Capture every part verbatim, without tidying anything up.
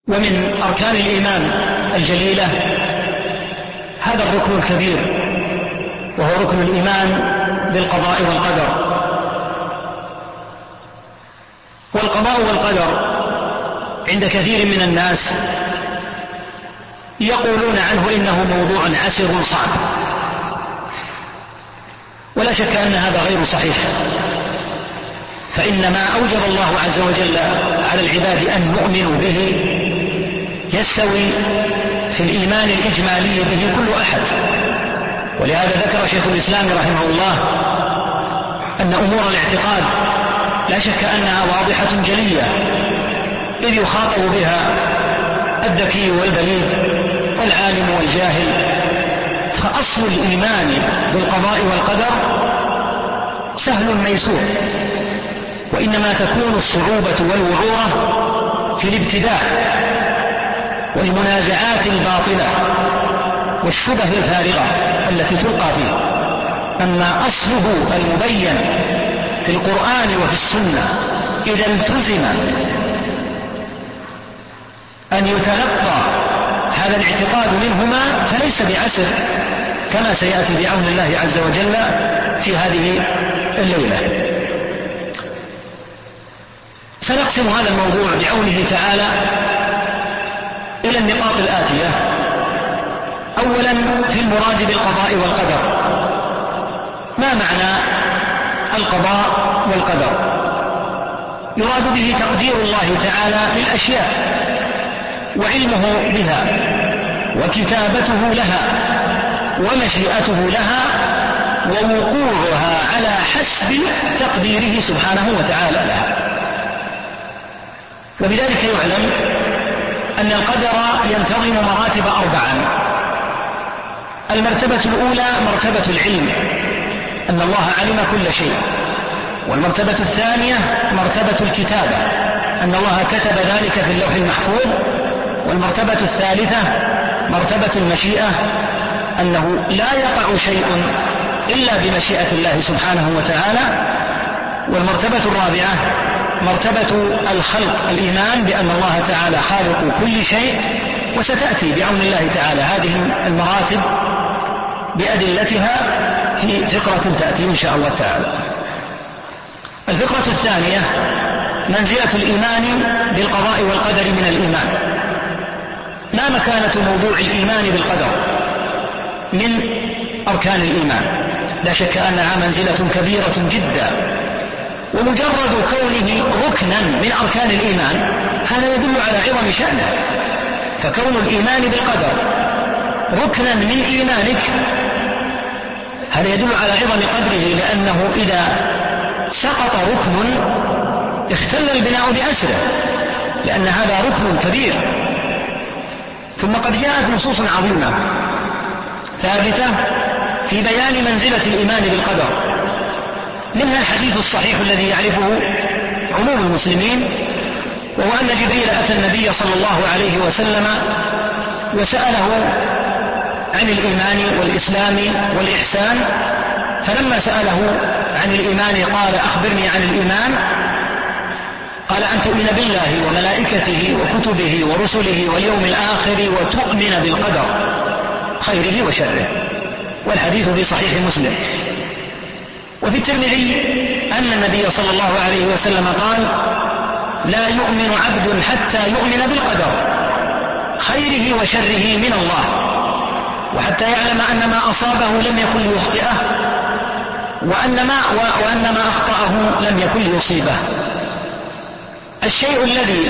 ومن أركان الإيمان الجليلة هذا الركن الكبير، وهو ركن الإيمان بالقضاء والقدر. والقضاء والقدر عند كثير من الناس يقولون عنه إنه موضوع عسر صعب، ولا شك أن هذا غير صحيح، فإن ما أوجب الله عز وجل على العباد أن يؤمنوا به يستوي في الإيمان الإجمالي به كل أحد. ولهذا ذكر شيخ الإسلام رحمه الله أن أمور الاعتقاد لا شك أنها واضحة جلية، إذ يخاطب بها الذكي والبليد والعالم والجاهل. فأصل الإيمان بالقضاء والقدر سهل ميسور، وإنما تكون الصعوبة والوعورة في الابتداع والمنازعات الباطلة والشبه الفارغة التي تلقى فيه. أما أصله المبين في القرآن وفي السنة إذا التزم أن يتلقى هذا الاعتقاد منهما فليس بعسر، كما سيأتي بعون الله عز وجل في هذه الليلة. سنقسم هذا الموضوع بعونه تعالى إلى النقاط الآتية. أولا في المراد بالقضاء والقدر، ما معنى القضاء والقدر؟ يراد به تقدير الله تعالى للأشياء وعلمه بها وكتابته لها ومشيئته لها ووقوعها على حسب تقديره سبحانه وتعالى لها. وبذلك يعلم أن القدر ينتظم مراتب أربعة. المرتبة الأولى مرتبة العلم، أن الله علم كل شيء. والمرتبة الثانية مرتبة الكتابة، أن الله كتب ذلك في اللوح المحفوظ. والمرتبة الثالثة مرتبة المشيئة، أنه لا يقع شيء إلا بمشيئة الله سبحانه وتعالى. والمرتبة الرابعة مرتبة الخلق، الإيمان بأن الله تعالى خالق كل شيء. وستأتي بعون الله تعالى هذه المراتب بأدلتها في فقرة تأتي إن شاء الله تعالى. الفقرة الثانية منزلة الإيمان بالقضاء والقدر من الإيمان. ما مكانة موضوع الإيمان بالقدر من أركان الإيمان؟ لا شك أنها منزلة كبيرة جدا، ومجرد كونه ركنا من أركان الإيمان هذا يدل على عظم شأنه. فكون الإيمان بالقدر ركنا من إيمانك هذا يدل على عظم قدره، لأنه إذا سقط ركن اختل البناء بأسره، لأن هذا ركن كبير. ثم قد جاءت نصوص عظيمة ثابتة في بيان منزلة الإيمان بالقدر، منها الحديث الصحيح الذي يعرفه عموم المسلمين، وهو أن جبريل أتى النبي صلى الله عليه وسلم وسأله عن الإيمان والإسلام والإحسان. فلما سأله عن الإيمان قال أخبرني عن الإيمان، قال أن تؤمن بالله وملائكته وكتبه ورسله واليوم الآخر وتؤمن بالقدر خيره وشره. والحديث في صحيح مسلم. وفي الترمذي أن النبي صلى الله عليه وسلم قال لا يؤمن عبد حتى يؤمن بالقدر خيره وشره من الله، وحتى يعلم أن ما أصابه لم يكن ليخطئه وأن ما, وأن ما أخطأه لم يكن ليصيبه. الشيء الذي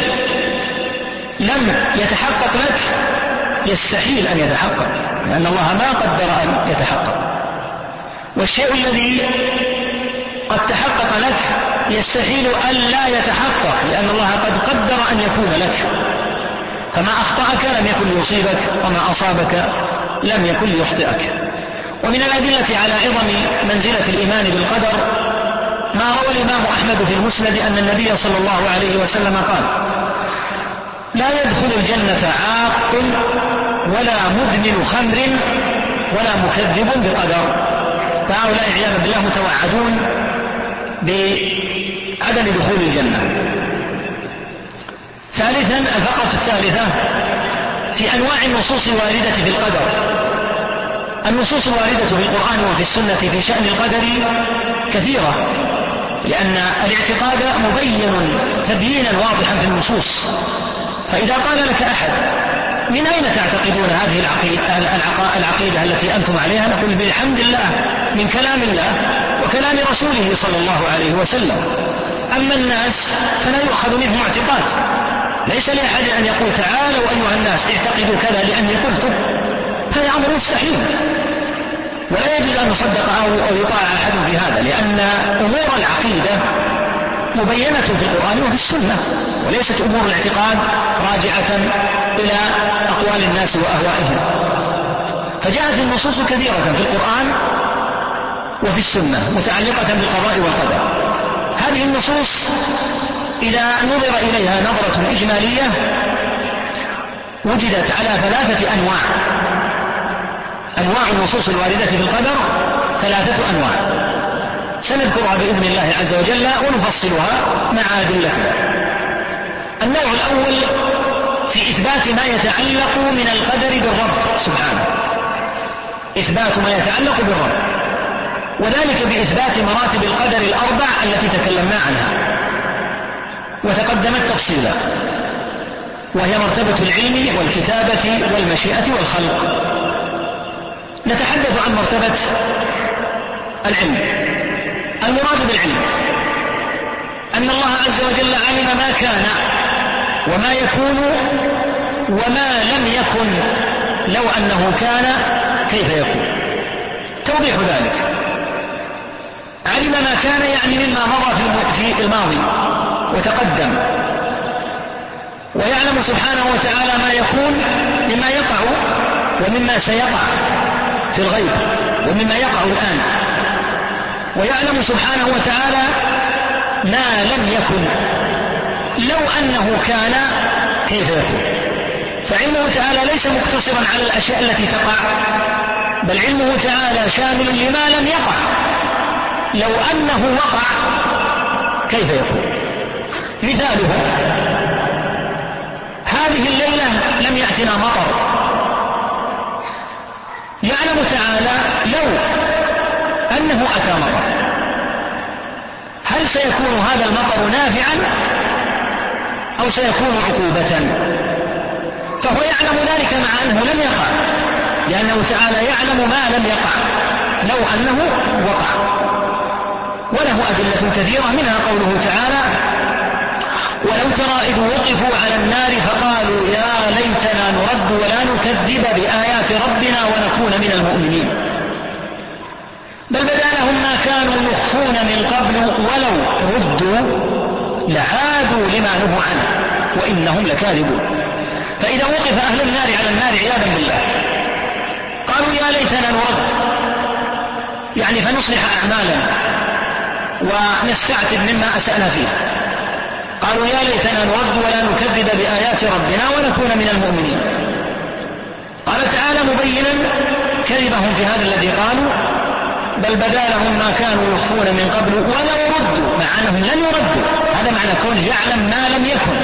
لم يتحقق لك يستحيل أن يتحقق، لأن الله ما قدر أن يتحقق. والشيء الذي قد تحقق لك يستحيل أن لا يتحقق، لأن الله قد قدر أن يكون لك. فما أخطأك لم يكن ليصيبك، وما أصابك لم يكن ليخطئك. ومن الأدلة على عظم منزلة الإيمان بالقدر ما روى الإمام أحمد في المسند أن النبي صلى الله عليه وسلم قال لا يدخل الجنة عاق ولا مدمن خمر ولا مكذب بقدر. فهؤلاء عياذا بالله متوعدون بعدم دخول الجنة. ثالثا، الفقرة الثالثة في أنواع النصوص الواردة في القدر. النصوص الواردة في القرآن وفي السنة في شأن القدر كثيرة، لأن الاعتقاد مبين تبيينا واضحا في النصوص. فإذا قال لك أحد من أين تعتقدون هذه العقيدة التي أنتم عليها؟ نقول بحمد الله من كلام الله وكلام رسوله صلى الله عليه وسلم. أما الناس فلا يؤخذ منهم اعتقاد. ليس لأحد أن يقول تعالوا أيها الناس اعتقدوا كذا لأني قلت، هذا أمر مستحيل، ولا يجوز أن نصدق أو يطاع أحد في هذا، لأن أمور العقيدة مبينة في القرآن وفي السنة، وليست أمور الاعتقاد راجعة إلى أقوال الناس وأهوائهم. فجاءت النصوص كثيرة في القرآن وفي السنة متعلقة بالقضاء والقدر. هذه النصوص إذا نظر إليها نظرة إجمالية وجدت على ثلاثة أنواع. أنواع النصوص الواردة في القدر ثلاثة أنواع، سنذكرها بإذن الله عز وجل ونفصلها مع أدلتها. النوع الأول في إثبات ما يتعلق من القدر بالرب سبحانه، إثبات ما يتعلق بالرب، وذلك بإثبات مراتب القدر الأربع التي تكلمنا عنها وتقدمت تفصيلا، وهي مرتبة العلم والكتابة والمشيئة والخلق. نتحدث عن مرتبة العلم. المراد بالعلم أن الله عز وجل علم ما كان وما يكون وما لم يكن، لو أنه كان كيف يكون. توضيح ذلك: علم ما كان يعني مما مضى في الماضي وتقدم، ويعلم سبحانه وتعالى ما يكون مما يقع ومما سيقع في الغيب ومما يقع الآن، ويعلم سبحانه وتعالى ما لم يكن لو أنه كان كيف يكون. فعلمه تعالى ليس مقتصرا على الأشياء التي تقع، بل علمه تعالى شامل لما لم يقع، لو أنه وقع كيف يكون. مثاله: هذه الليلة لم يأتنا مطر، يعلم تعالى لو أنه أتى مطر هل سيكون هذا المطر نافعا أو سيكون عقوبة؟ فهو يعلم ذلك مع أنه لم يقع، لأنه تعالى يعلم ما لم يقع لو أنه وقع. وله أدلة كثيرة، منها قوله تعالى: ولو ترى إذ وقفوا على النار فقالوا يا ليتنا نرد ولا نكذب بآيات ربنا ونكون من المؤمنين، بل بدا لهم ما كانوا يخفون من قبل ولو ردوا لعادوا لما نهوا عنه وإنهم لكاذبون. فإذا وقف أهل النار على النار عياذا بالله قالوا يا ليتنا نرد، يعني فنصلح أعمالنا ونستعتب مما أسأنا فيه. قالوا يا ليتنا نرد ولا نكذب بآيات ربنا ونكون من المؤمنين. قال تعالى مبينا كذبهم في هذا الذي قالوا: بل بدا لهم ما كانوا يخفون من قبل ولو ردوا، مع أنهم لن يردوا. هذا معنى كونه يعلم ما لم يكن.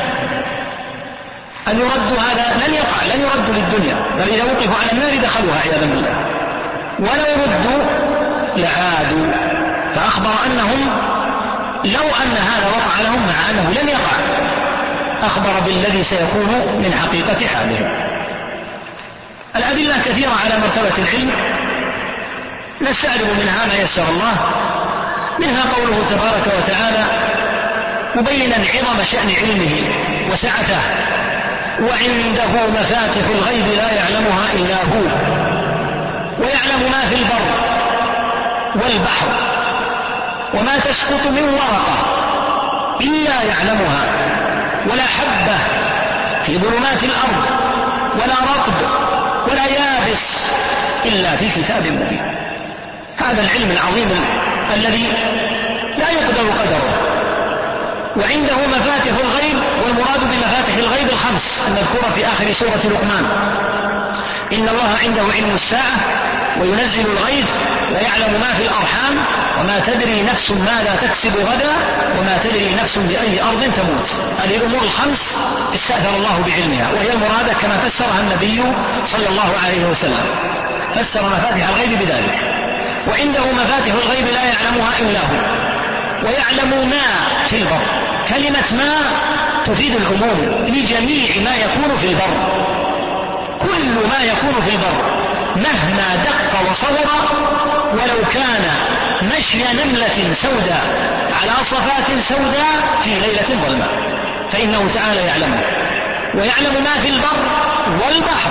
أن يردوا هذا لن يقع، لن يردوا للدنيا، بل إذا وقفوا على النار دخلوها عياذا بالله. ولو ردوا لعادوا، فأخبر أنهم لو أن هذا وقع لهم مع أنه لن يقع، أخبر بالذي سيكون من حقيقة حاله. الأدلة كثيرة على مرتبة العلم، نستعرض منها ما يسر الله. منها قوله تبارك وتعالى مبينا عظم شأن علمه وسعته: وعنده مفاتح الغيب لا يعلمها إلا هو، ويعلم ما في البر والبحر، وما تسقط من ورقة إلا يعلمها، ولا حبة في ظلمات الأرض ولا رطب ولا يابس إلا في كتاب مبين. هذا العلم العظيم الذي لا يقدر قدره. وعنده مفاتح الغيب، والمراد بمفاتح الغيب الخمس المذكورة في آخر سورة لقمان: إن الله عنده علم الساعة وينزل الغيث ويعلم ما في الأرحام وما تدري نفس ماذا تكسب غدا وما تدري نفس بأي أرض تموت. هذه الأمور الخمس استأثر الله بعلمها، وهي المرادة كما فسرها النبي صلى الله عليه وسلم، فسر مفاتيح الغيب بذلك. وعنده مفاتيح الغيب لا يعلمها إلا هو، ويعلم ما في البر. كلمة ما تفيد العموم لجميع ما يكون في البر، كل ما يكون في البر مهما دق وصور، ولو كان مشي نملة سوداء على صفات سوداء في ليلة ظلماء فإنه تعالى يعلمه. ويعلم ما في البر والبحر،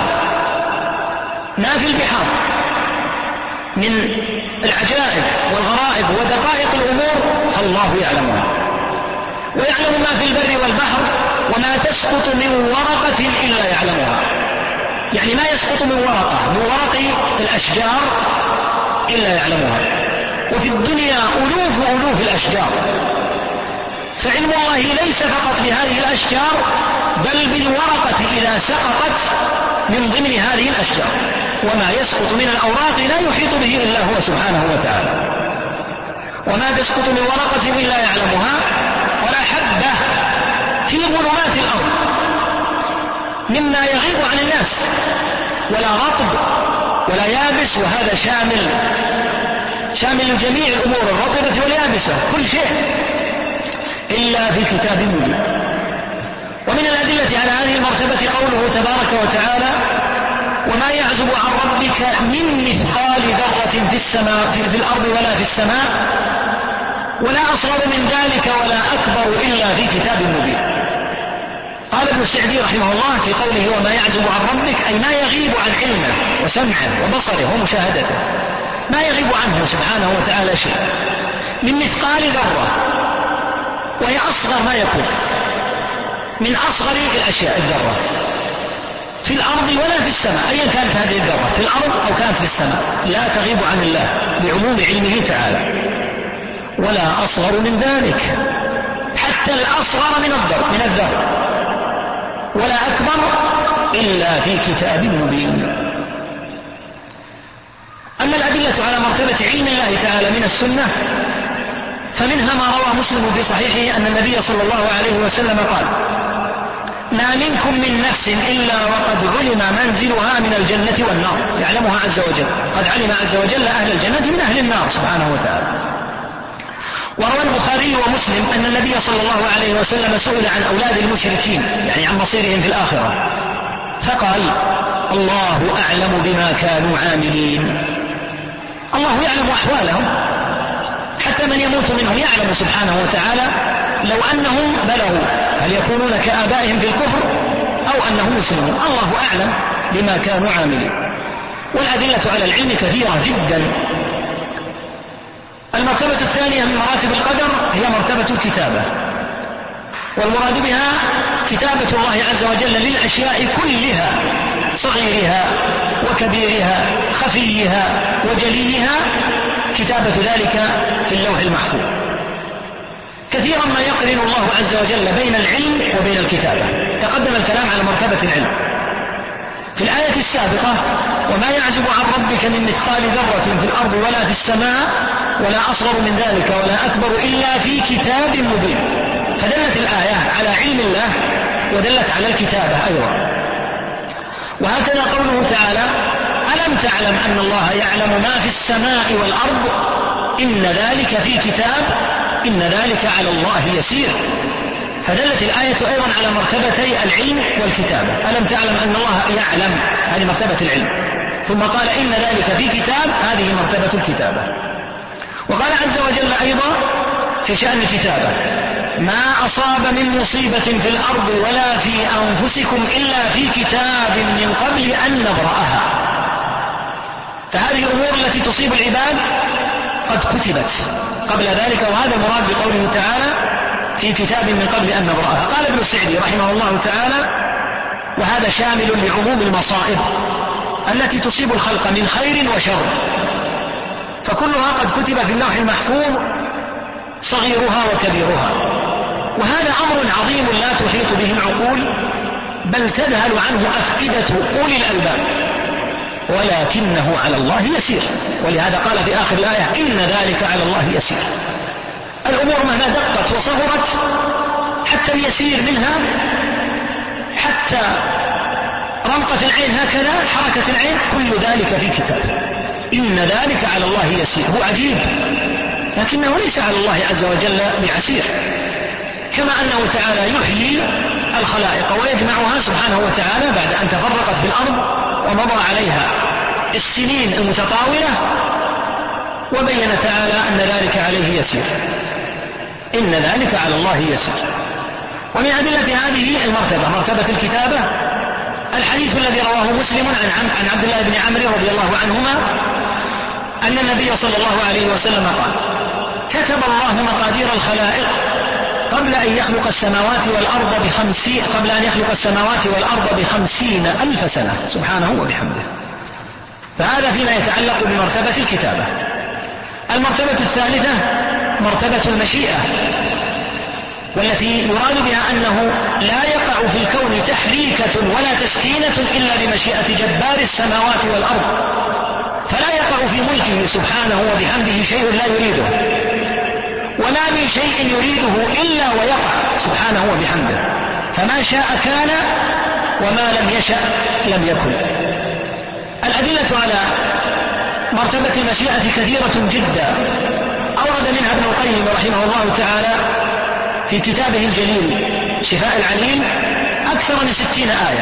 ما في البحار من العجائب والغرائب ودقائق الأمور فالله يعلمها. ويعلم ما في البر والبحر، وما تسقط من ورقة إلا يعلمها، يعني ما يسقط من ورقة من ورق الأشجار إلا يعلمها. وفي الدنيا ألوف ألوف الأشجار، فعلم الله ليس فقط بهذه الأشجار بل بالورقة إذا سقطت من ضمن هذه الأشجار، وما يسقط من الأوراق لا يحيط به إلا هو سبحانه وتعالى. وما تسقط من ورقة إلا يعلمها، ولا حبة في ظلمات الأرض مما يغيب عن الناس، ولا رطب ولا يابس، وهذا شامل شامل جميع الأمور الرطبة واليابسة، كل شيء إلا في كتاب مبين. ومن الأدلة على هذه المرتبة قوله تبارك وتعالى: وما يعزب عن ربك من مثقال ذرة في السماء في, في الأرض ولا في السماء ولا أصغر من ذلك ولا أكبر إلا في كتاب مبين. قال ابن السعدي رحمه الله في قوله وما يعزب عن ربك أي ما يغيب عن علمه وسمعه وبصره ومشاهدته، ما يغيب عنه سبحانه وتعالى شيء من مثقال ذرة، وهي أصغر ما يكون من أصغر الأشياء الذرة في الأرض ولا في السماء، أيا كانت هذه الذرة في الأرض أو كانت في السماء لا تغيب عن الله بعموم علمه تعالى. ولا أصغر من ذلك، حتى الأصغر من الذر من الذر ولا أكبر إلا في كتاب مبين. أما الأدلة على مرتبة علم الله تعالى من السنة فمنها ما روى مسلم في صحيحه أن النبي صلى الله عليه وسلم قال: ما منكم من نفس إلا وقد علم منزلها من الجنة والنار، يعلمها عز وجل، قد علم عز وجل أهل الجنة من أهل النار سبحانه وتعالى. وروى البخاري ومسلم أن النبي صلى الله عليه وسلم سئل عن أولاد المشركين، يعني عن مصيرهم في الآخرة، فقال: الله أعلم بما كانوا عاملين. الله يعلم أحوالهم، حتى من يموت منهم يعلم سبحانه وتعالى لو أنهم بلغوا هل يكونون كآبائهم في الكفر أو أنهم مسلمون، الله أعلم بما كانوا عاملين. والأدلة على العلم كثيرة جدا. المرتبة الثانية من مراتب القدر هي مرتبة الكتابة، والمراد بها كتابة الله عز وجل للأشياء كلها، صغيرها وكبيرها، خفيها وجليها، كتابة ذلك في اللوح المحفوظ. كثيرا ما يقرن الله عز وجل بين العلم وبين الكتابة. تقدم الكلام على مرتبة العلم في الآية السابقة: وما يعزب عن ربك من مثقال ذرة في الأرض ولا في السماء ولا أصغر من ذلك ولا أكبر إلا في كتاب مبين. فدلت الآية على علم الله ودلت على الكتابة أيضا. وهكذا قوله تعالى: ألم تعلم أن الله يعلم ما في السماء والأرض إن ذلك في كتاب إن ذلك على الله يسير. فدلت الآية أيضا على مرتبتي العلم والكتابة. ألم تعلم أن الله يعلم، هذه مرتبة العلم، ثم قال إن ذلك في كتاب، هذه مرتبة الكتابة. وقال عز وجل أيضا في شأن الكتابة: ما أصاب من مصيبة في الأرض ولا في أنفسكم إلا في كتاب من قبل أن نبرأها. فهذه الأمور التي تصيب العباد قد كتبت قبل ذلك، وهذا المراد بقوله تعالى في كتاب من قبل أن نبرأها. قال ابن السعدي رحمه الله تعالى: وهذا شامل لعموم المصائب التي تصيب الخلق من خير وشر، فكلها قد كتب في اللوح المحفوظ صغيرها وكبيرها. وهذا أمر عظيم لا تحيط به العقول، بل تذهل عنه أفئدة أولي الألباب. ولكنه على الله يسير. ولهذا قال في آخر الآية إن ذلك على الله يسير. الأمور مهما دقت وصغرت حتى اليسير منها، حتى رمقة العين هكذا حركة العين، كل ذلك في كتاب. إن ذلك على الله يسير. هو عجيب لكنه ليس على الله عز وجل بعسير. كما أنه تعالى يحيي الخلائق ويجمعها سبحانه وتعالى بعد أن تفرقت في الأرض ومضى عليها السنين المتطاولة، وبين تعالى أن ذلك عليه يسير. إن ذلك على الله يسير. ومن أدلة هذه المرتبة مرتبة الكتابة الحديث الذي رواه مسلم عن عبد الله بن عمرو رضي الله عنهما أن النبي صلى الله عليه وسلم قال كتب الله مقادير الخلائق قبل أن يخلق السماوات والأرض بخمسين قبل أن يخلق السماوات والأرض بخمسين ألف سنة سبحانه وبحمده. فهذا فيما يتعلق بمرتبة الكتابة. المرتبة الثالثة مرتبة المشيئة، والتي يراد بها أنه لا يقع في الكون تحريكة ولا تسكينة إلا بمشيئة جبار السماوات والأرض، فلا يقع في ملكه سبحانه وبحمده شيء لا يريده، ولا من شيء يريده إلا ويقع سبحانه وبحمده. فما شاء كان وما لم يشأ لم يكن. الأدلة على مرتبة المشيئة كثيرة جدا، أورد منها ابن القيم رحمه الله تعالى في كتابه الجليل شفاء العليل أكثر من ستين آية،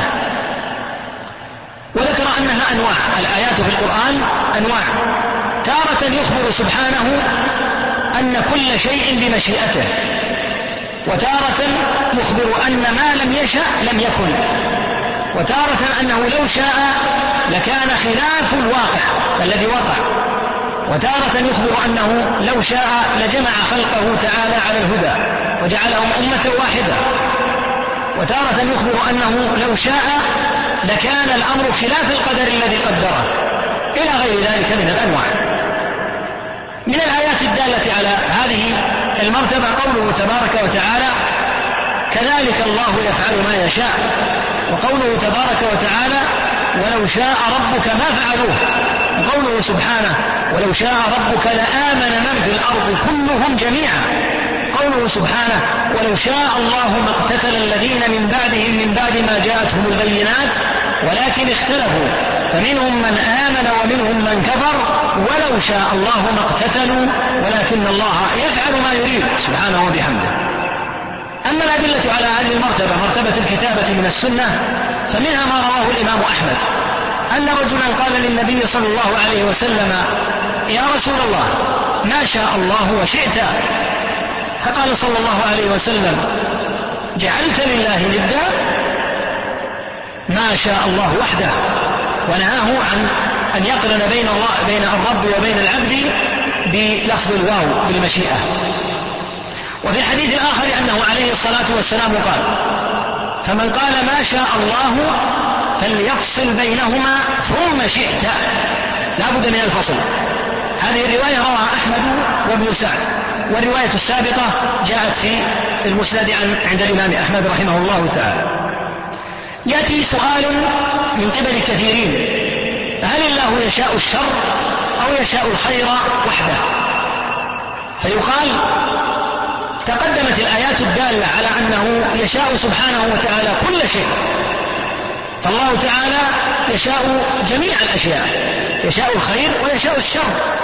وذكر أنها أنواع. الآيات في القرآن أنواع، تارة يخبر سبحانه أن كل شيء بمشيئته، وتارة يخبر أن ما لم يشأ لم يكن، وتارة أنه لو شاء لكان خلاف الواقع الذي وقع، وتارة يخبر أنه لو شاء لجمع خلقه تعالى على الهدى وجعلهم أمة واحدة، وتارة يخبر أنه لو شاء لكان الأمر خلاف القدر الذي قدره، إلى غير ذلك من الأنواع. من الآيات الدالة على هذه المرتبة قوله تبارك وتعالى كذلك الله يفعل ما يشاء، وقوله تبارك وتعالى ولو شاء ربك ما فعلوه، وقوله سبحانه ولو شاء ربك لآمن من في الأرض كلهم جميعا، قوله سبحانه ولو شاء الله ما اقتتل الذين من بعدهم من بعد ما جاءتهم البينات ولكن اختلفوا فمنهم من آمن ومنهم من كفر ولو شاء الله ما اقتتلوا ولكن الله يفعل ما يريد سبحانه وبحمده. أما الأدلة على هذه المرتبة مرتبة الكتابة من السنة فمنها ما رواه الإمام أحمد أن رجلا قال للنبي صلى الله عليه وسلم يا رسول الله ما شاء الله وشئت، فقال صلى الله عليه وسلم جعلت لله ندا، ما شاء الله وحده، ونهاه عن أن يقرن بين الله بين الرب وبين العبد بلفظ الواو بالمشيئة. وفي الحديث الآخر أنه عليه الصلاة والسلام قال فمن قال ما شاء الله فليفصل بينهما ثم شئت، لا بد من الفصل. هذه الرواية رواها أحمد وابن سعد، والرواية السابقة جاءت في المسند عند الإمام أحمد رحمه الله تعالى. يأتي سؤال من قبل كثيرين هل الله يشاء الشر أو يشاء الخير وحده؟ فيقال تقدمت الآيات الدالة على أنه يشاء سبحانه وتعالى كل شيء، فالله تعالى يشاء جميع الأشياء، يشاء الخير ويشاء الشر.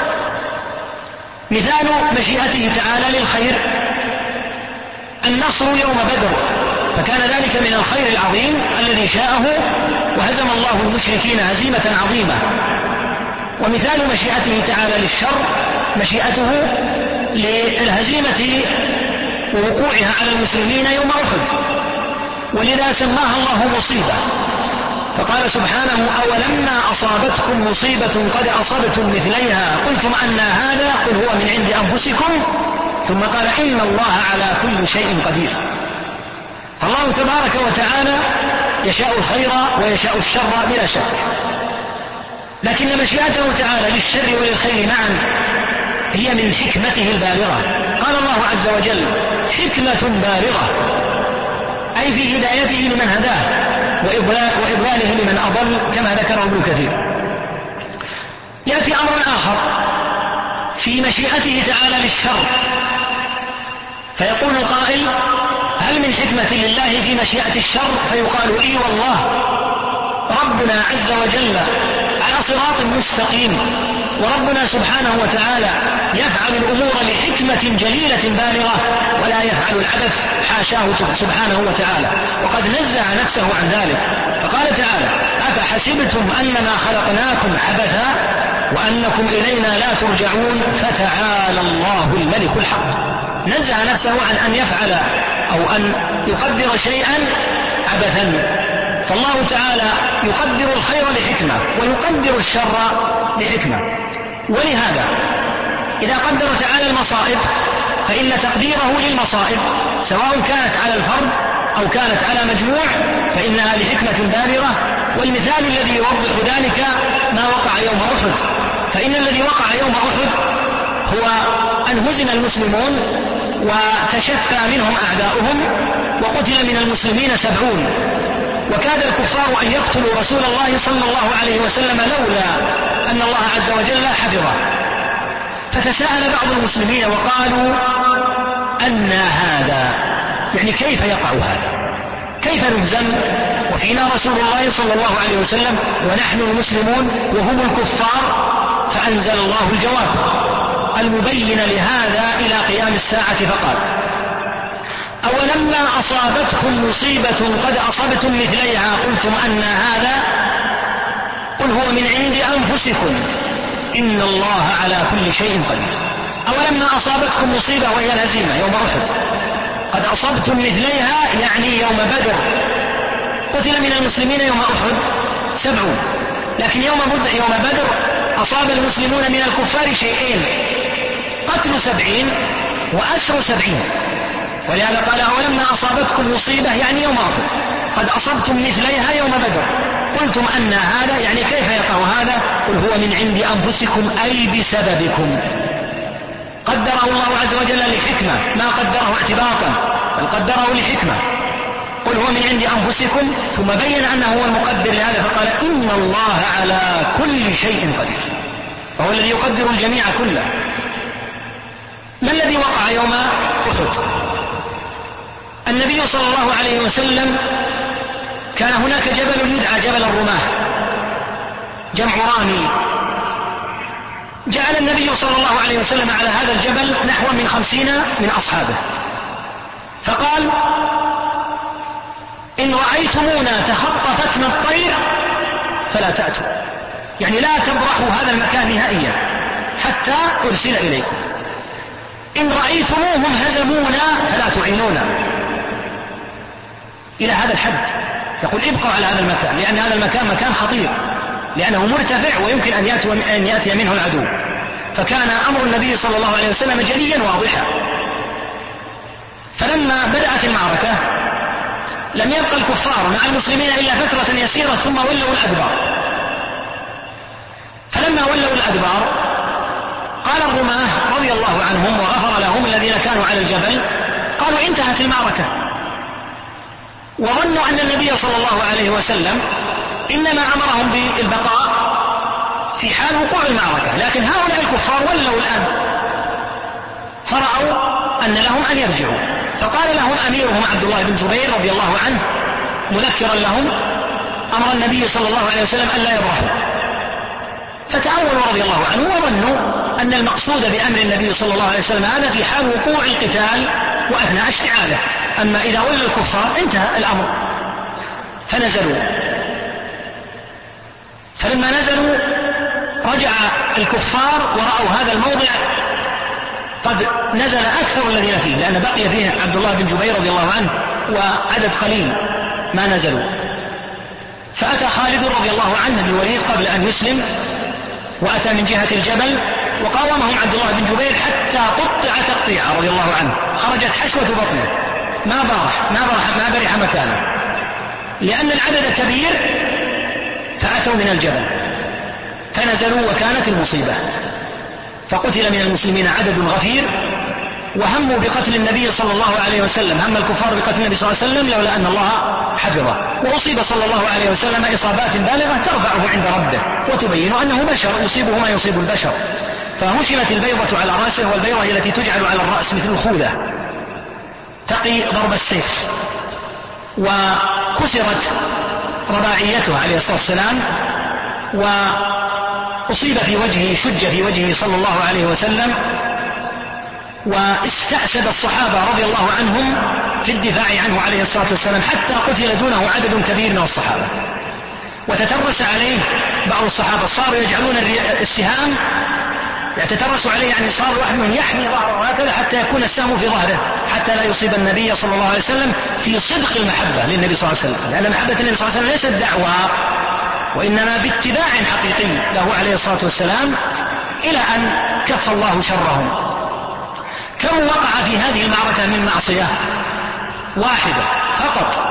مثال مشيئته تعالى للخير النصر يوم بدر، فكان ذلك من الخير العظيم الذي شاءه وهزم الله المشركين هزيمة عظيمة. ومثال مشيئته تعالى للشر مشيئته للهزيمة ووقوعها على المسلمين يوم أحد، ولذا سماها الله مصيبة، فقال سبحانه أولما أصابتكم مصيبة قد أصبتم مثليها قلتم أن هذا قل هو من عند أنفسكم ثم قال إن الله على كل شيء قدير. فالله تبارك وتعالى يشاء الخير ويشاء الشر بلا شك، لكن مشيئته تعالى للشر وللخير معا هي من حكمته البالغة. قال الله عز وجل حكمة بالغة، أي في هدايته لمن هداه وإضلاله لمن أضل، كما ذكره ابن كثير. يأتي أمر آخر في مشيئته تعالى للشر، فيقول القائل: هل من حكمة لله في مشيئة الشر؟ فيقال: إي والله، ربنا عز وجل على صراط مستقيم، وربنا سبحانه وتعالى يفعل الأمور لحكمة جليلة بالغة، ولا يفعل العبث حاشاه سبحانه وتعالى، وقد نزه نفسه عن ذلك. فقال تعالى: أفحسبتم أنما خلقناكم عبثا وأنكم إلينا لا ترجعون فتعالى الله الملك الحق. نزه نفسه عن أن يفعل أو أن يقدر شيئا عبثا، فالله تعالى يقدر الخير لحكمة ويقدر الشر لحكمة. ولهذا إذا قدر تعالى المصائب فإن تقديره للمصائب سواء كانت على الفرد أو كانت على مجموع فإنها لحكمة بالغة. والمثال الذي يوضح ذلك ما وقع يوم أحد، فإن الذي وقع يوم أحد هو أن هزم المسلمون وتشفى منهم أعداؤهم وقتل من المسلمين سبعون، وكاد الكفار أن يقتلوا رسول الله صلى الله عليه وسلم لولا أن الله عز وجل حفظه. فتساءل بعض المسلمين وقالوا: أن هذا؟ يعني كيف يقع هذا؟ كيف نهزم وفينا رسول الله صلى الله عليه وسلم ونحن المسلمون وهم الكفار؟ فأنزل الله الجواب المبين لهذا إلى قيام الساعة فقال: أولما أصابتكم مصيبة قد أصبتم مثليها قلتم أن هذا؟ قل هو من عند أنفسكم إن الله على كل شيء قدير. أولما أصابتكم مصيبة وهي الهزيمة يوم أحد قد أصبتم مثليها يعني يوم بدر، قتل من المسلمين يوم أحد سبعون، لكن يوم بدر أصاب المسلمون من الكفار شيئين: قتل سبعين وأسر سبعين. ولهذا قال: أولما أصابتكم مصيبة يعني يوم أحد قد أصبتم مثليها يوم بدر قلتم أن هذا؟ يعني كيف يقع هذا؟ قل هو من عند أنفسكم أي بسببكم. قدره الله عز وجل لحكمة، ما قدره اعتباطا بل قدره لحكمة. قل هو من عند أنفسكم، ثم بين أنه هو المقدر لهذا فقال: إن الله على كل شيء قدير، وهو الذي يقدر الجميع كله. ما الذي وقع يوم أحد؟ النبي صلى الله عليه وسلم كان هناك جبل يدعى جبل الرماة، جمع رامي. جعل النبي صلى الله عليه وسلم على هذا الجبل نحو من خمسين من أصحابه، فقال: إن رأيتمونا تخطفتنا الطير فلا تأتوا، يعني لا تبرحوا هذا المكان نهائيا حتى أرسل إليكم. إن رأيتموهم هزمونا فلا تعينونا، إلى هذا الحد. يقول: ابقوا على هذا المكان، لأن هذا المكان مكان خطير، لأنه مرتفع ويمكن أن يأتي, أن يأتي منه العدو. فكان أمر النبي صلى الله عليه وسلم جليا واضحا. فلما بدأت المعركة لم يبقى الكفار مع المسلمين إلا فترة يسيرة ثم ولوا الأدبار. فلما ولوا الأدبار قال الرماة رضي الله عنهم وغفر لهم الذين كانوا على الجبل، قالوا: انتهت المعركة. وظنوا أن النبي صلى الله عليه وسلم إنما أمرهم بالبقاء في حال وقوع المعركة، لكن هؤلاء الكفار ولوا الآن، فرأوا أن لهم أن يرجعوا. فقال لهم أميرهم عبد الله بن جبير رضي الله عنه مذكرا لهم أمر النبي صلى الله عليه وسلم أن لا يبرحوا، فتأولوا رضي الله عنه وظنوا أن المقصود بأمر النبي صلى الله عليه وسلم هذا في حال وقوع القتال وأثناء اشتعاله، أما إذا ولى الكفار انتهى الأمر. فنزلوا، فلما نزلوا رجع الكفار ورأوا هذا الموضع قد نزل أكثر الذين فيه، لأن بقي فيه عبد الله بن جبير رضي الله عنه وعدد قليل ما نزلوا. فأتى خالد رضي الله عنه بالوليد قبل أن يسلم، وأتى من جهة الجبل وقاومهم عبد الله بن جبير حتى قطع تقطيعا رضي الله عنه، خرجت حشوة بطنه، ما برح ما برح ما برح مكانه، لأن العدد كبير. فأتوا من الجبل فنزلوا وكانت المصيبة، فقتل من المسلمين عدد غفير وهموا بقتل النبي صلى الله عليه وسلم، هم الكفار بقتل النبي صلى الله عليه وسلم لولا أن الله حفظه، وأصيب صلى الله عليه وسلم إصابات بالغة ترفعه عند ربه وتبين أنه بشر يصيبه ما يصيب البشر، فهشمت البيضة على رأسه، والبيضة هي التي تجعل على الرأس مثل الخوذة تقي ضرب السيف، وكسرت رباعيته عليه الصلاة والسلام، وأصيب في وجهه، شج في وجهه صلى الله عليه وسلم، واستأسد الصحابة رضي الله عنهم في الدفاع عنه عليه الصلاة والسلام حتى قتل دونه عدد كبير من الصحابة. وتترس عليه بعض الصحابة، صاروا يجعلون السهام يتترس عليه، يعني صار واحد من يحمي ظهره هكذا حتى يكون السهم في ظهره حتى لا يصيب النبي صلى الله عليه وسلم، في صدق المحبة للنبي صلى الله عليه وسلم، لأن محبة النبي صلى الله عليه وسلم ليست دعوة وإنما باتباع حقيقي له عليه الصلاة والسلام، إلى أن كف الله شرهم. كم وقع في هذه المعركة من معصية واحدة فقط،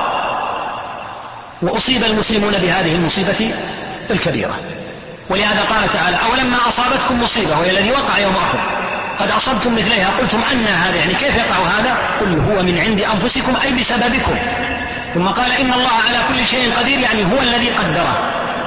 وأصيب المسلمون بهذه المصيبة الكبيرة. ولهذا قال تعالى: أولما أصابتكم مصيبة، وهي الذي وقع يوم أحد، قد أصبتم مثليها قلتم أن هذا، يعني كيف يقع هذا؟ قل هو من عند أنفسكم أي بسببكم. ثم قال: إن الله على كل شيء قدير، يعني هو الذي قدره.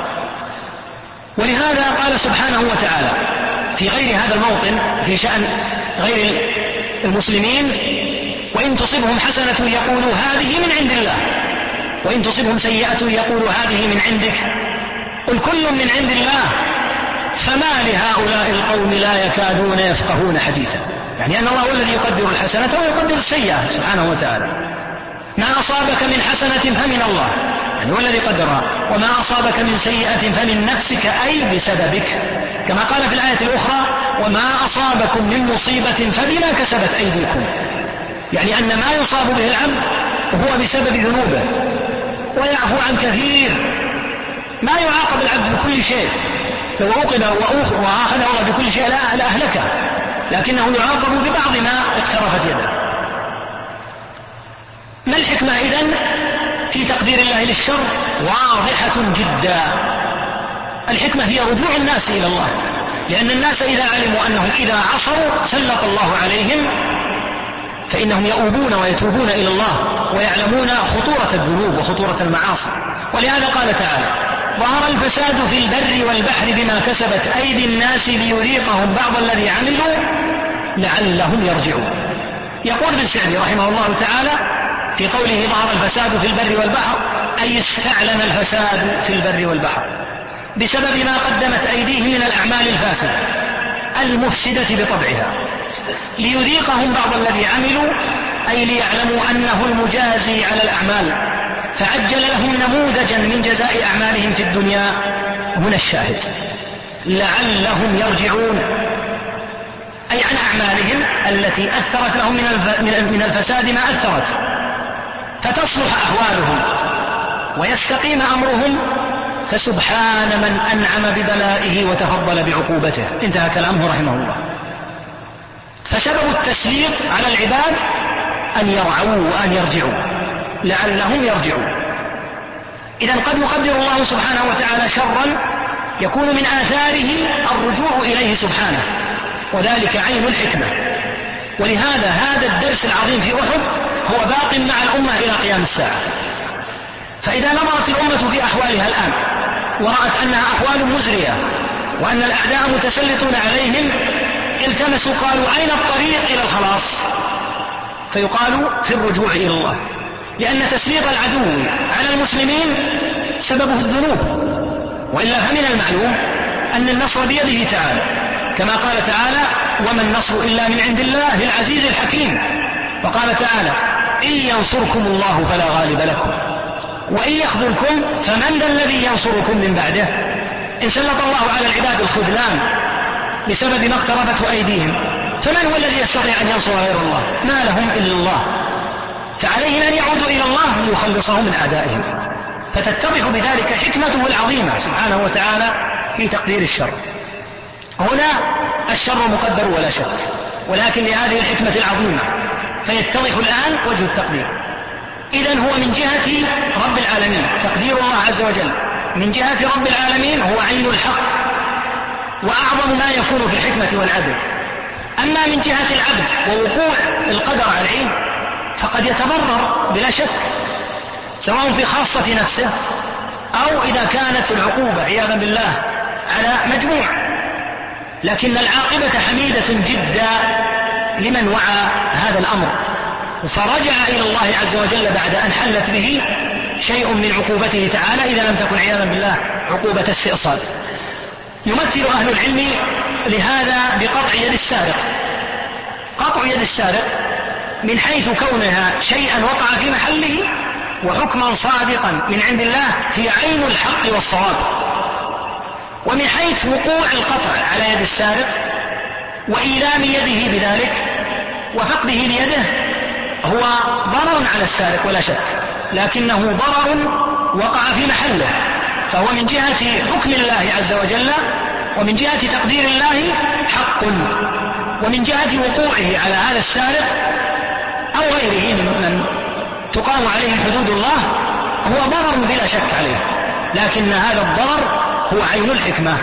ولهذا قال سبحانه وتعالى في غير هذا الموطن في شأن غير المسلمين: وإن تصبهم حسنة يقولوا هذه من عند الله، وإن تصبهم سيئة يقولوا هذه من عندك، قل كل من عند الله فما لهؤلاء القوم لا يكادون يفقهون حديثا. يعني أن الله هو الذي يقدر الحسنة ويقدر السيئة سبحانه وتعالى. ما أصابك من حسنة فمن الله، يعني هو الذي قدرها، وما أصابك من سيئة فمن نفسك أي بسببك، كما قال في الآية الأخرى: وما أصابكم من مصيبة فبما كسبت أيديكم، يعني أن ما يصاب به العبد هو بسبب ذنوبه، ويعفو عن كثير. ما يعاقب العبد بكل شيء، لو عوقب وأخذه الله بكل شيء لا أهلكه، لكنه يعاقب ببعض ما اقترفت يده. ما الحكمة إذن في تقدير الله للشر؟ واضحة جدا. الحكمة هي رجوع الناس إلى الله، لأن الناس إذا علموا أنهم إذا عصوا سلط الله عليهم فإنهم يؤوبون ويتوبون إلى الله، ويعلمون خطورة الذنوب وخطورة المعاصي. ولهذا قال تعالى: ظهر الفساد في البر والبحر بما كسبت أيدي الناس ليذيقهم بعض الذي عملوا لعلهم يرجعون. يقول ابن سعدي رحمه الله تعالى في قوله ظهر الفساد في البر والبحر، أي استعلن الفساد في البر والبحر بسبب ما قدمت أيديهم من الأعمال الفاسدة المفسدة بطبعها، ليذيقهم بعض الذي عملوا، أي ليعلموا أنه المجازي على الأعمال، فعجل لهم نموذجا من جزاء أعمالهم في الدنيا. هنا الشاهد: لعلهم يرجعون، أي عن أعمالهم التي أثرت لهم من الفساد ما أثرت، فتصلح أحوالهم ويستقيم أمرهم، فسبحان من أنعم ببلائه وتفضل بعقوبته. انتهى كلامه رحمه الله. فسبب التسليط على العباد أن يرعوا وأن يرجعوا، لعلهم يرجعون. إذن قد يقدر الله سبحانه وتعالى شرا يكون من آثاره الرجوع إليه سبحانه، وذلك عين الحكمة. ولهذا هذا الدرس العظيم في أحد هو باق مع الأمة إلى قيام الساعة. فإذا نظرت الأمة في أحوالها الآن ورأت أنها أحوال مزرية وأن الأعداء متسلطون عليهم، التمسوا قالوا: أين الطريق إلى الخلاص؟ فيقال: في الرجوع إلى الله، لأن تسليط العدو على المسلمين سببه الذنوب، وإلا فمن المعلوم أن النصر بيده تعالى، كما قال تعالى: وما النصر إلا من عند الله العزيز الحكيم. وقال تعالى: إن ينصركم الله فلا غالب لكم، وإن يخذلكم فمن ذا الذي ينصركم من بعده؟ إن سلط الله على العباد الخذلان بسبب ما اقتربته أيديهم، فمن هو الذي يستطيع أن ينصر غير الله؟ ما لهم إلا الله، فعليهم أن يعودوا إلى الله ليخلصهم من أعدائهم. فتتضح بذلك حكمته العظيمة سبحانه وتعالى في تقدير الشر. هنا الشر مقدر ولا شك، ولكن لهذه الحكمة العظيمة فيتضح الآن وجه التقدير. إذن هو من جهة رب العالمين تقدير الله عز وجل، من جهة رب العالمين هو عين الحق وأعظم ما يكون في الحكمة والعدل. أما من جهة العبد ووقوع القدر عليه فقد يتضرر بلا شك، سواء في خاصة نفسه أو إذا كانت العقوبة عياذا بالله على مجموع، لكن العاقبة حميدة جدا لمن وعى هذا الأمر فرجع إلى الله عز وجل بعد أن حلت به شيء من عقوبته تعالى، إذا لم تكن عياذا بالله عقوبة استئصال. يمثل أهل العلم لهذا بقطع يد السارق. قطع يد السارق من حيث كونها شيئا وقع في محله وحكما صادقا من عند الله هي عين الحق والصواب، ومن حيث وقوع القطع على يد السارق وإيلام يده بذلك وفقده ليده هو ضرر على السارق ولا شك، لكنه ضرر وقع في محله، فهو من جهة حكم الله عز وجل ومن جهة تقدير الله حق، ومن جهة وقوعه على هذا السارق أو غيره ممن تقام عليه حدود الله هو ضرر بلا شك عليه، لكن هذا الضرر هو عين الحكمة.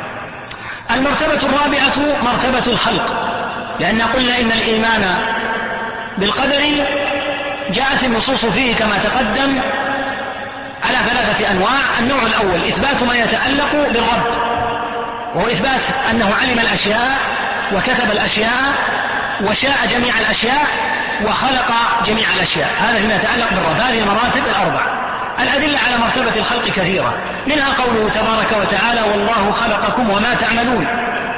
المرتبة الرابعة مرتبة الخلق، لأن قلنا إن الإيمان بالقدر جاءت النصوص فيه كما تقدم على ثلاثة أنواع. النوع الأول إثبات ما يتعلق بالرب، وهو إثبات أنه علم الأشياء وكتب الأشياء وشاء جميع الأشياء وخلق جميع الأشياء، هذا فيما يتعلق بالرب. هذه المراتب الأربع. الأدلة على مرتبة الخلق كثيرة، منها قوله تبارك وتعالى والله خلقكم وما تعملون.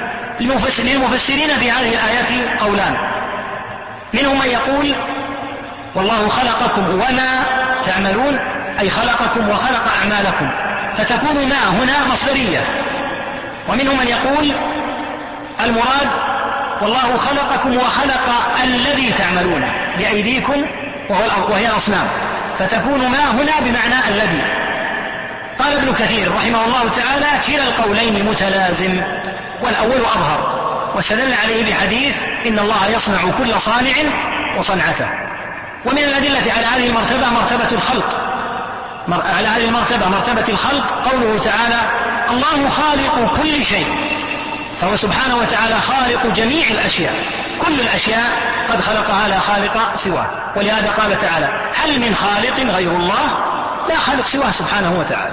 للمفسرين في هذه الآيات قولان، منهم من يقول والله خلقكم وما تعملون أي خلقكم وخلق أعمالكم، فتكون ما هنا مصدرية. ومنهم من يقول المراد والله خلقكم وخلق الذي تعملون بأيديكم وهي الأصنام، فتكون ما هنا بمعنى الذي. قال ابن كثير رحمه الله تعالى كلا القولين متلازم والأول أظهر، واستدل عليه بحديث إن الله يصنع كل صانع وصنعته. ومن الأدلة على هذه المرتبة مرتبة الخلق، على هذه المرتبة مرتبة الخلق قوله تعالى الله خالق كل شيء، فهو سبحانه وتعالى خالق جميع الأشياء، كل الأشياء قد خلقها لا خالق سواه. ولهذا قال تعالى هل من خالق غير الله؟ لا خالق سواه سبحانه وتعالى.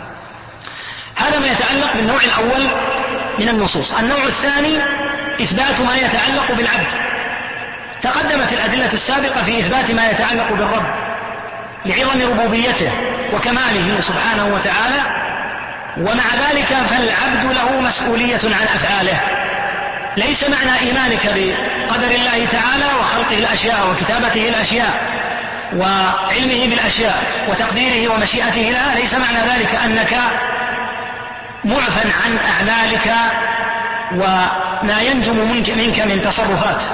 هذا ما يتعلق بالنوع الأول من النصوص. النوع الثاني إثبات ما يتعلق بالعبد. تقدمت الأدلة السابقة في إثبات ما يتعلق بالرب لعظم ربوبيته وكماله سبحانه وتعالى، ومع ذلك فالعبد له مسؤولية عن أفعاله. ليس معنى إيمانك بقدر الله تعالى وخلقه الأشياء وكتابته الأشياء وعلمه بالأشياء وتقديره ومشيئته لها، ليس معنى ذلك أنك معفى عن أعمالك وما ينجم منك من تصرفات،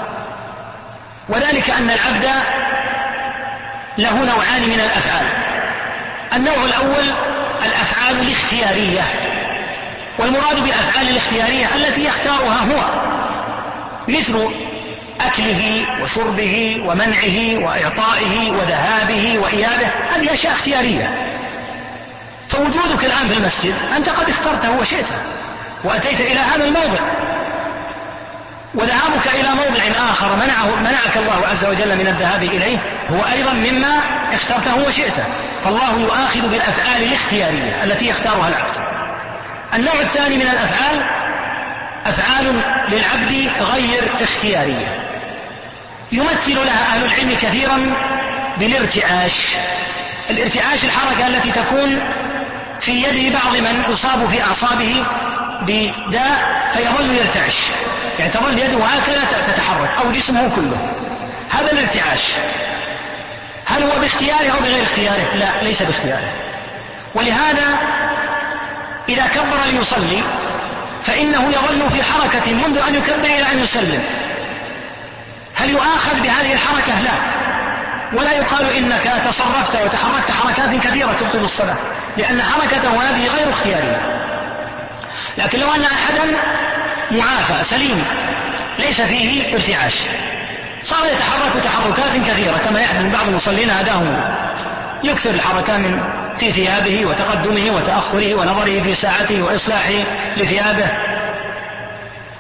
وذلك أن العبد له نوعان من الأفعال. النوع الأول الأفعال الاختيارية، والمراد بالأفعال الاختيارية التي يختارها هو، مثل أكله وشربه ومنعه وإعطائه وذهابه وإيابه، هذه أشياء اختيارية. فوجودك الآن في المسجد أنت قد اخترته وشئته وأتيت إلى هذا الموضع، وذهابك إلى موضع آخر منعه منعك الله عز وجل من الذهاب إليه هو أيضا مما اخترته وشئته. فالله يؤاخذ بالأفعال الاختيارية التي يختارها العبد. النوع الثاني من الأفعال أفعال للعبد غير اختيارية، يمثل لها أهل العلم كثيرا بالارتعاش. الارتعاش الحركة التي تكون في يد بعض من يصاب في أعصابه بداء فيظل يرتعش، يعني تظل يده هكذا تتحرك أو جسمه كله، هذا الارتعاش. هل هو باختياره أو بغير اختياره؟ لا، ليس باختياره. ولهذا إذا كبر ليصلي فإنه يظل في حركة منذ أن يكبر إلى أن يسلم. هل يؤاخذ بهذه الحركة؟ لا، ولا يقال إنك تصرفت وتحركت حركات كثيرة تبطل الصلاة، لأن حركته هذه غير اختيارية. لكن لو أن أحدا معافى سليم ليس فيه ارتعاش صار يتحرك تحركات كثيرة كما يحدث بعض المصلين، هداهم يكثر الحركة من في ثيابه وتقدمه وتأخره ونظره في ساعته وإصلاحه لثيابه. هذا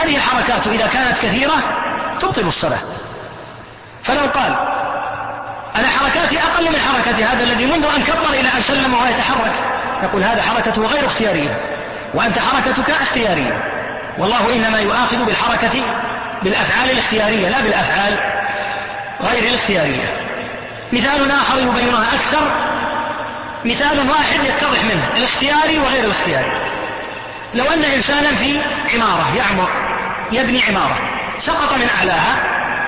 هذه الحركات إذا كانت كثيرة تبطل الصلاة. فلو قال أنا حركاتي أقل من حركة هذا الذي منذ أن كبر إلى أن سلم وهو يتحرك، نقول هذا حركته غير اختيارية وأنت حركتك اختيارية، والله إنما يؤاخذ بالحركة بالأفعال الاختيارية لا بالأفعال غير الاختيارية. مثال آخر يبينها أكثر، مثال واحد يتضح منه الاختياري وغير الاختياري. لو أن إنسانا في عمارة يعمر يبني عمارة سقط من أعلاها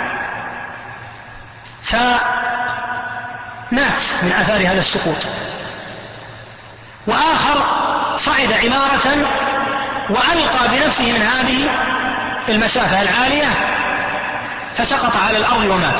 فمات من آثار هذا السقوط، وآخر صعد عمارة وألقى بنفسه من هذه المسافة العالية فسقط على الأرض ومات.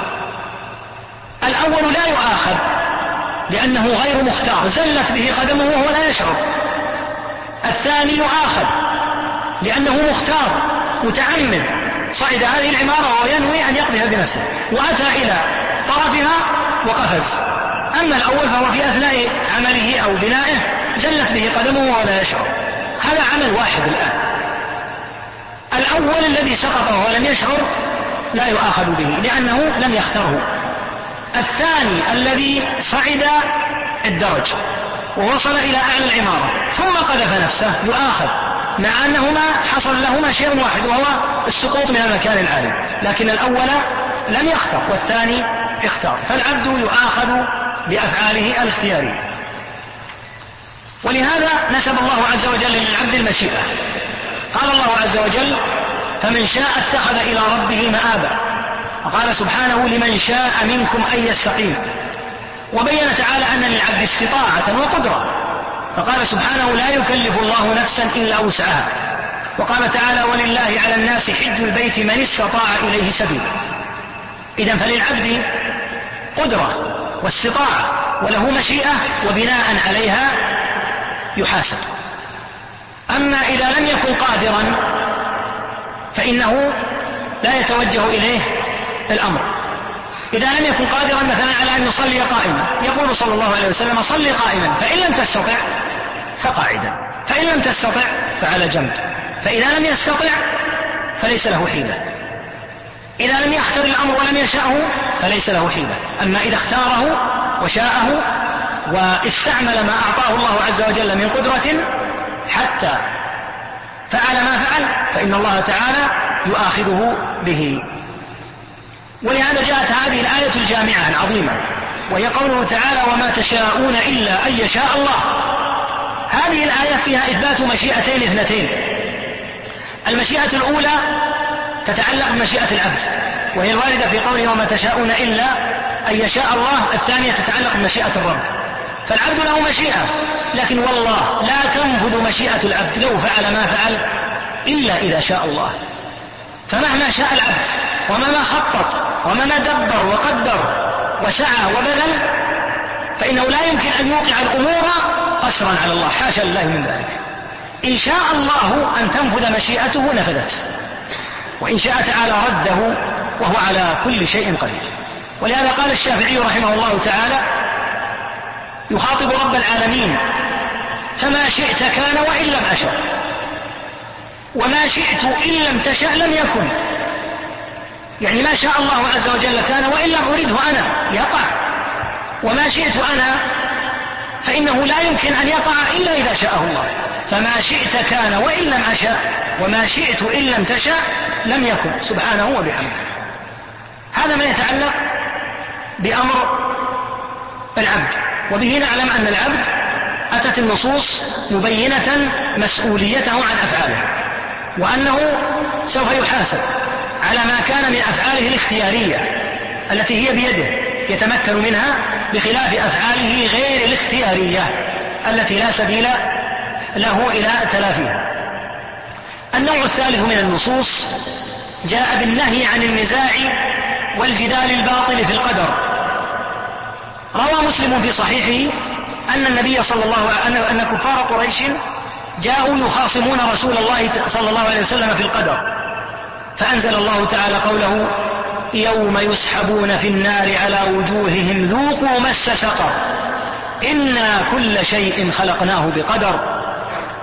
الأول لا يؤاخذ لأنه غير مختار، زلت به قدمه وهو لا يشعر. الثاني يؤاخذ لأنه مختار متعمد، صعد هذه العمارة وهو ينوي أن يقضيها بنفسه وأتى إلى طرفها وقفز. أما الأول فهو في أثناء عمله أو بنائه زلت به قدمه وهو لا يشعر. هذا عمل واحد الآن. الأول الذي سقط وهو لم يشعر لا يؤاخذ به لأنه لم يختره. الثاني الذي صعد الدرج ووصل إلى أعلى العمارة ثم قذف نفسه يؤاخذ، مع أنهما حصل لهما شيء واحد وهو السقوط من المكان العالي، لكن الأول لم يختار والثاني اختار. فالعبد يؤاخذ بأفعاله الاختيارية. ولهذا نسب الله عز وجل للعبد المشيئة. قال الله عز وجل فمن شاء اتخذ إلى ربه مآبا، وقال سبحانه لمن شاء منكم أن يستقيم. وبين تعالى أن للعبد استطاعة وقدرة، فقال سبحانه لا يكلف الله نفسا إلا وسعها. وقال تعالى ولله على الناس حج البيت من استطاع إليه سبيلا. إذن فللعبد قدرة واستطاعة وله مشيئة وبناء عليها يحاسب. أما إذا لم يكن قادرا فإنه لا يتوجه إليه الأمر. إذا لم يكن قادرا مثلا على أن يصلي قائما يقول صلى الله عليه وسلم صلي قائما، فإن لم تستطع فقاعدا، فإن لم تستطع فعلى جنب، فإذا لم يستطع فليس له حيلة. إذا لم يختر الأمر ولم يشاءه فليس له حيلة. أما إذا اختاره وشاءه واستعمل ما أعطاه الله عز وجل من قدرة حتى فعل ما فعل فإن الله تعالى يؤاخذه به. ولهذا جاءت هذه الآية الجامعة العظيمة وهي قوله تعالى وما تشاءون إلا أن يشاء الله. هذه الآية فيها إثبات مشيئتين اثنتين. المشيئة الأولى تتعلق بمشيئة العبد وهي الواردة في قوله وما تشاءون إلا أن يشاء الله. الثانية تتعلق بمشيئة الرب. فالعبد له مشيئة، لكن والله لا تنفذ مشيئة العبد لو فعل ما فعل إلا إذا شاء الله. فمهما شاء العبد ومهما خطط ومهما دبر وقدر وسعى وبذل فإنه لا يمكن أن يوقع الأمور قسرا على الله، حاشا لله من ذلك. إن شاء الله أن تنفذ مشيئته نفذت، وإن شاء تعالى رده وهو على كل شيء قدير. ولهذا قال الشافعي رحمه الله تعالى يخاطب رب العالمين فما شئت كان وإن لم أشأ، وما شئت إن لم تشأ لم يكن. يعني ما شاء الله عز وجل كان وإن لم أريده أنا يقع، وما شئت أنا فإنه لا يمكن أن يقع إلا إذا شاءه الله. فما شئت كان وإن لم أشأ، وما شئت إن لم تشأ لم يكن سبحانه وبحمده. هذا ما يتعلق بأمر العبد، وبه نعلم أن العبد أتت النصوص مبينة مسؤوليته عن أفعاله، وأنه سوف يحاسب على ما كان من أفعاله الاختيارية التي هي بيده يتمكن منها، بخلاف أفعاله غير الاختيارية التي لا سبيل له إلى تلافيها. النوع الثالث من النصوص جاء بالنهي عن النزاع والجدال الباطل في القدر. روى مسلم في صحيحه أن النبي صلى الله عليه وسلم أن كفار قريش جاءوا يخاصمون رسول الله صلى الله عليه وسلم في القدر، فأنزل الله تعالى قوله يوم يسحبون في النار على وجوههم ذوقوا مس سقر إنا كل شيء خلقناه بقدر.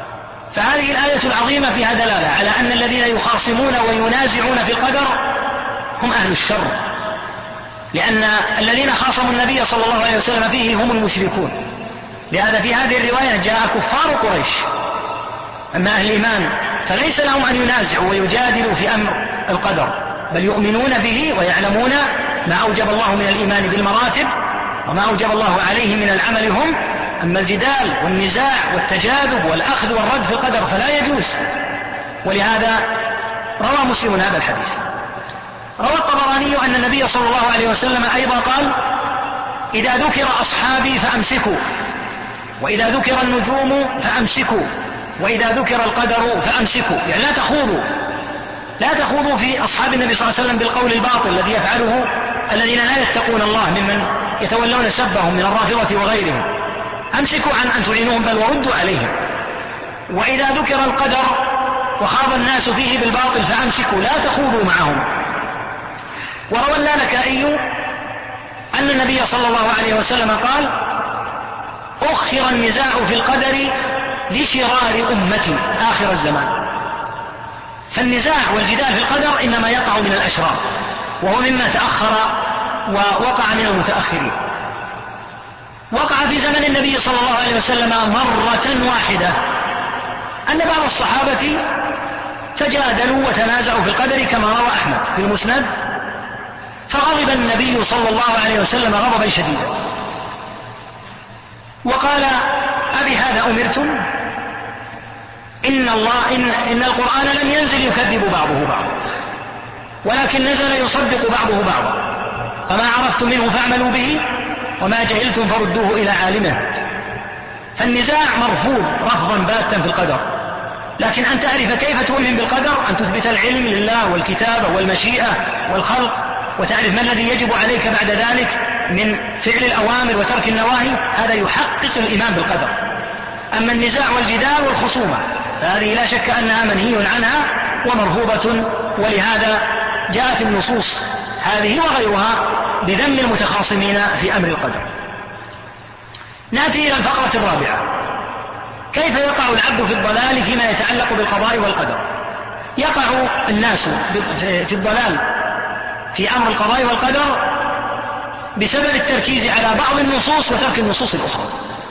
فهذه الآية العظيمة فيها دلالة على أن الذين يخاصمون وينازعون في القدر هم أهل الشر، لأن الذين خاصموا النبي صلى الله عليه وسلم فيه هم المشركون. لهذا في هذه الرواية جاء كفار قريش. أما أهل الإيمان فليس لهم أن ينازعوا ويجادلوا في أمر القدر، بل يؤمنون به ويعلمون ما أوجب الله من الإيمان بالمراتب وما أوجب الله عليهم من العمل هم. أما الجدال والنزاع والتجاذب والأخذ والرد في القدر فلا يجوز. ولهذا روى مسلم هذا الحديث. روى الطبراني أن النبي صلى الله عليه وسلم أيضا قال: إذا ذكر أصحابي فأمسكوا، وإذا ذكر النجوم فأمسكوا، وإذا ذكر القدر فأمسكوا. يعني لا تخوضوا لا تخوضوا في أصحاب النبي صلى الله عليه وسلم بالقول الباطل الذي يفعله الذين لا يتقون الله ممن يتولون سبهم من الرافضة وغيرهم. أمسكوا عن أن تعينوهم بل وردوا عليهم. وإذا ذكر القدر وخاض الناس فيه بالباطل فأمسكوا، لا تخوضوا معهم. وروى اللالكائي أن النبي صلى الله عليه وسلم قال: أخر النزاع في القدر لشرار أمتي آخر الزمان. فالنزاع والجدال في القدر إنما يقع من الأشرار، وهو مما تأخر ووقع من المتأخرين. وقع في زمن النبي صلى الله عليه وسلم مرة واحدة أن بعض الصحابة تجادلوا وتنازعوا في القدر كما روى أحمد في المسند، فغضب النبي صلى الله عليه وسلم غضبا شديدا وقال: أبي هذا أمرتم؟ إن, الله إن, إن القرآن لم ينزل يكذب بعضه بعضا، ولكن نزل يصدق بعضه بعضا، فما عرفتم منه فاعملوا به، وما جهلتم فردوه إلى عالمه. فالنزاع مرفوض رفضا باتا في القدر، لكن أن تعرف كيف تؤمن بالقدر، أن تثبت العلم لله والكتابة والمشيئة والخلق، وتعرف ما الذي يجب عليك بعد ذلك من فعل الأوامر وترك النواهي، هذا يحقق الإيمان بالقدر. أما النزاع والجدال والخصومة فهذه لا شك أنها منهي عنها ومرفوضة، ولهذا جاءت النصوص هذه وغيرها بذم المتخاصمين في أمر القدر. نأتي إلى الفقرة الرابعة: كيف يقع العبد في الضلال فيما يتعلق بالقضاء والقدر؟ يقع الناس في الضلال في أمر القضاء والقدر بسبب التركيز على بعض النصوص وترك النصوص الأخرى.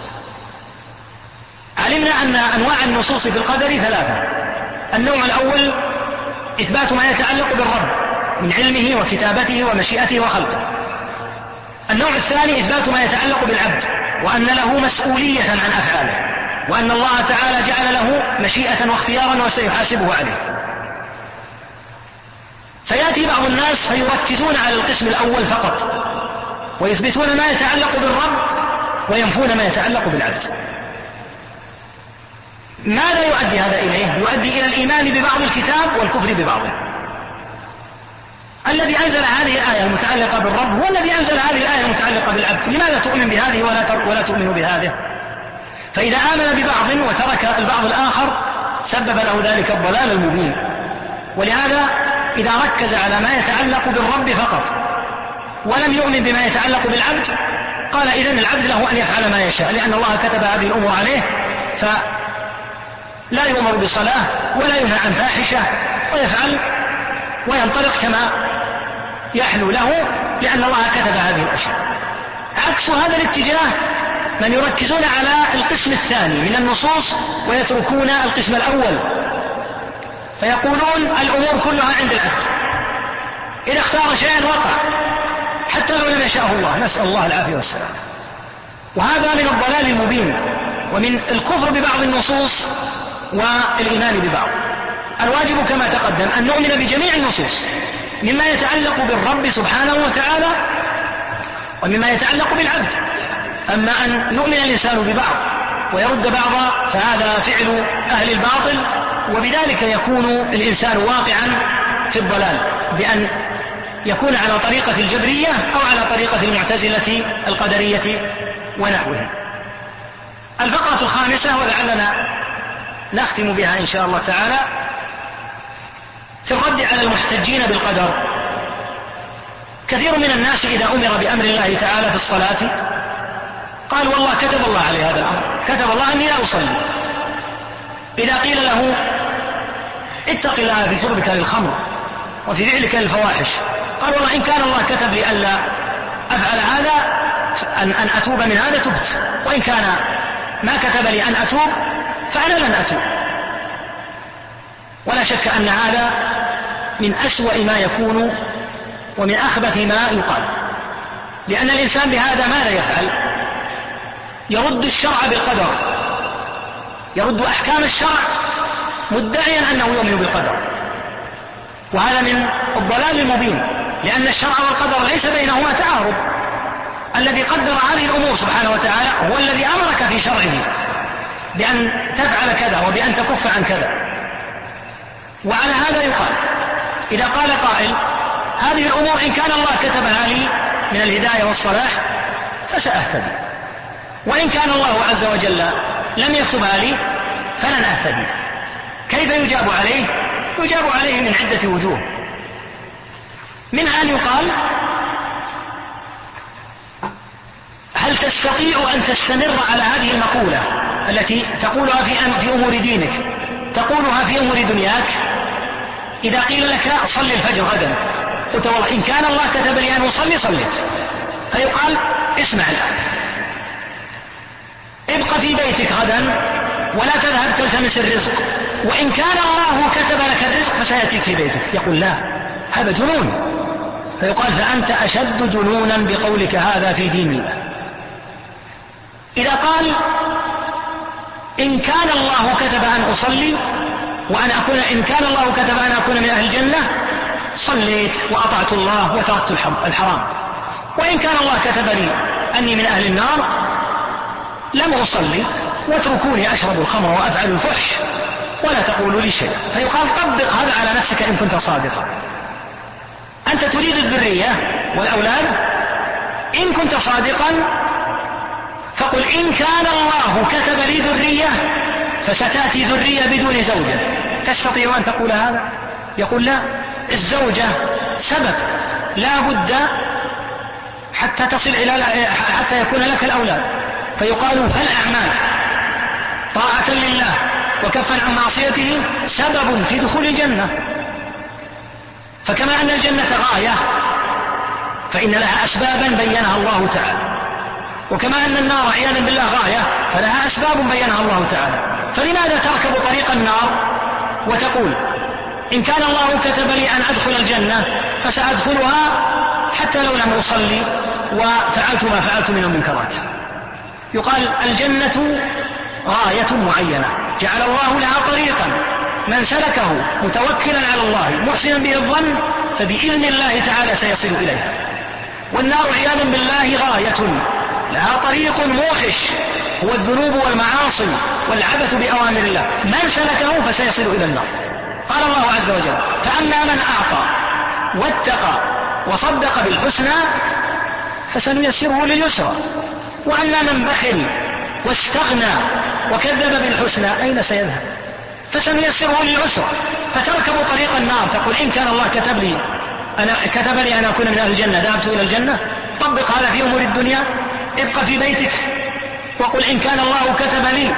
علمنا أن أنواع النصوص في القدر ثلاثة: النوع الأول إثبات ما يتعلق بالرب من علمه وكتابته ومشيئته وخلقه. النوع الثاني إثبات ما يتعلق بالعبد، وأن له مسؤولية عن أفعاله، وأن الله تعالى جعل له مشيئة واختيارا وسيحاسبه عليه. فيأتي بعض الناس فيركزون على القسم الأول فقط، ويثبتون ما يتعلق بالرب وينفون ما يتعلق بالعبد. ماذا يؤدي هذا إليه؟ يؤدي إلى الإيمان ببعض الكتاب والكفر ببعضه. الذي أنزل هذه الآية المتعلقة بالرب هو الذي أنزل هذه الآية المتعلقة بالعبد، لماذا تؤمن بهذه ولا ولا تؤمن بهذه؟ فإذا آمن ببعض وترك البعض الآخر سبب له ذلك الضلال المبين. ولهذا إذا ركز على ما يتعلق بالرب فقط ولم يؤمن بما يتعلق بالعبد، قال إذن العبد له أن يفعل ما يشاء، لأن الله كتب هذه الأمور عليه، فلا يؤمر بصلاة ولا ينهى عن فاحشة، ويفعل وينطلق كما يحلو له، لأن الله كتب هذه الأشياء. عكس هذا الاتجاه من يركزون على القسم الثاني من النصوص ويتركون القسم الأول، فيقولون الأمور كلها عند العبد، إذا اختار شيئا وقع حتى لو لم يشاءه الله، نسأل الله العافية والسلام. وهذا من الضلال المبين ومن الكفر ببعض النصوص والإيمان ببعض. الواجب كما تقدم أن نؤمن بجميع النصوص مما يتعلق بالرب سبحانه وتعالى ومما يتعلق بالعبد. أما أن يؤمن الإنسان ببعض ويرد بعضا فهذا فعل أهل الباطل، وبذلك يكون الإنسان واقعا في الضلال، بأن يكون على طريقة الجبرية أو على طريقة المعتزلة القدرية ونحوهم. الفقرة الخامسة ولعلنا نختم بها إن شاء الله تعالى في الرد على المحتجين بالقدر. كثير من الناس إذا أمر بأمر الله تعالى في الصلاة قال والله كتب الله علي هذا الأمر، كتب الله أني لا أصلي، إذا قيل له اتق الله في شربك للخمر وفي فعلك للفواحش، قال والله إن كان الله كتب لي ألا أفعل هذا أن, أن أتوب من هذا تبت، وإن كان ما كتب لي أن أتوب فأنا لن أتوب. ولا شك أن هذا من أسوأ ما يكون ومن أخبث ما يقال، لأن الإنسان بهذا ماذا يفعل؟ يرد الشرع بالقدر، يرد أحكام الشرع مدعيا أنه يؤمن بالقدر، وهذا من الضلال المبين، لأن الشرع والقدر ليس بينهما تعارض. الذي قدر هذه الأمور سبحانه وتعالى هو الذي أمرك في شرعه بأن تفعل كذا وبأن تكف عن كذا. وعلى هذا يقال إذا قال قائل هذه الأمور إن كان الله كتبها لي من الهداية والصلاح فسأهتدي، وإن كان الله عز وجل لم يكتبها لي فلن أهتدي. كيف يجاب عليه؟ يجاب عليه من عدة وجوه، منها أن يقال هل تستطيع أن تستمر على هذه المقولة التي تقولها في أمور دينك تقولها في أمور دنياك؟ إذا قيل لك صلي الفجر غدا قلت والله إن كان الله كتب لي أن أصلي صليت، فيقال اسمع الآن، ابق في بيتك غدا ولا تذهب تلتمس الرزق، وإن كان الله كتب لك الرزق فسيأتيك في بيتك. يقول لا، هذا جنون. فيقال فأنت أشد جنونا بقولك هذا في دين الله. إذا قال إن كان الله كتب أن أصلي وأن أكون إن كان الله كتب أن أكون من أهل الجنة صليت وأطعت الله وتركت الحرام، وإن كان الله كتب لي أني من أهل النار لم أصلي واتركوني أشرب الخمر وأفعل الفحش ولا تقولوا لي شيء. فيقال طبق هذا على نفسك إن كنت صادقا. أنت تريد الذرية والأولاد، إن كنت صادقا فقل إن كان الله كتب لي ذرية فستأتي ذرية بدون زوجة. تستطيع أن تقول هذا؟ يقول لا، الزوجة سبب لا بد حتى تصل إلى حتى يكون لك الأولاد. فيقال فالأعمال طاعة لله وكفا عن معصيته سبب في دخول الجنة. فكما أن الجنة غاية فإن لها أسبابا بينها الله تعالى، وكما أن النار عياذا بالله غاية فلها أسباب بينها الله تعالى. فلماذا تركب طريق النار وتقول إن كان الله كتب لي أن أدخل الجنة فسأدخلها حتى لو لم أصلي وفعلت ما فعلت من المنكرات؟ يقال الجنة غاية معينة جعل الله لها طريقا، من سلكه متوكلا على الله محسنا به الظن فبإذن الله تعالى سيصل إليها. والنار عياذا بالله غاية لها طريق موحش هو الذنوب والمعاصي والعبث بأوامر الله، من سلكه فسيصل إلى النار. قال الله عز وجل فأما من أعطى واتقى وصدق بالحسنى فسنيسره لليسرى، وأما من بخل واستغنى وكذب بالحسنى أين سيذهب؟ فسنيسره للعسرى. فتركب طريق النار تقول إن كان الله كتب لي أنا كتب لي أن أكون من أهل الجنة ذهبت إلى الجنة. طبق هذا في أمور الدنيا، ابقى في بيتك وقل إن كان الله كتب لي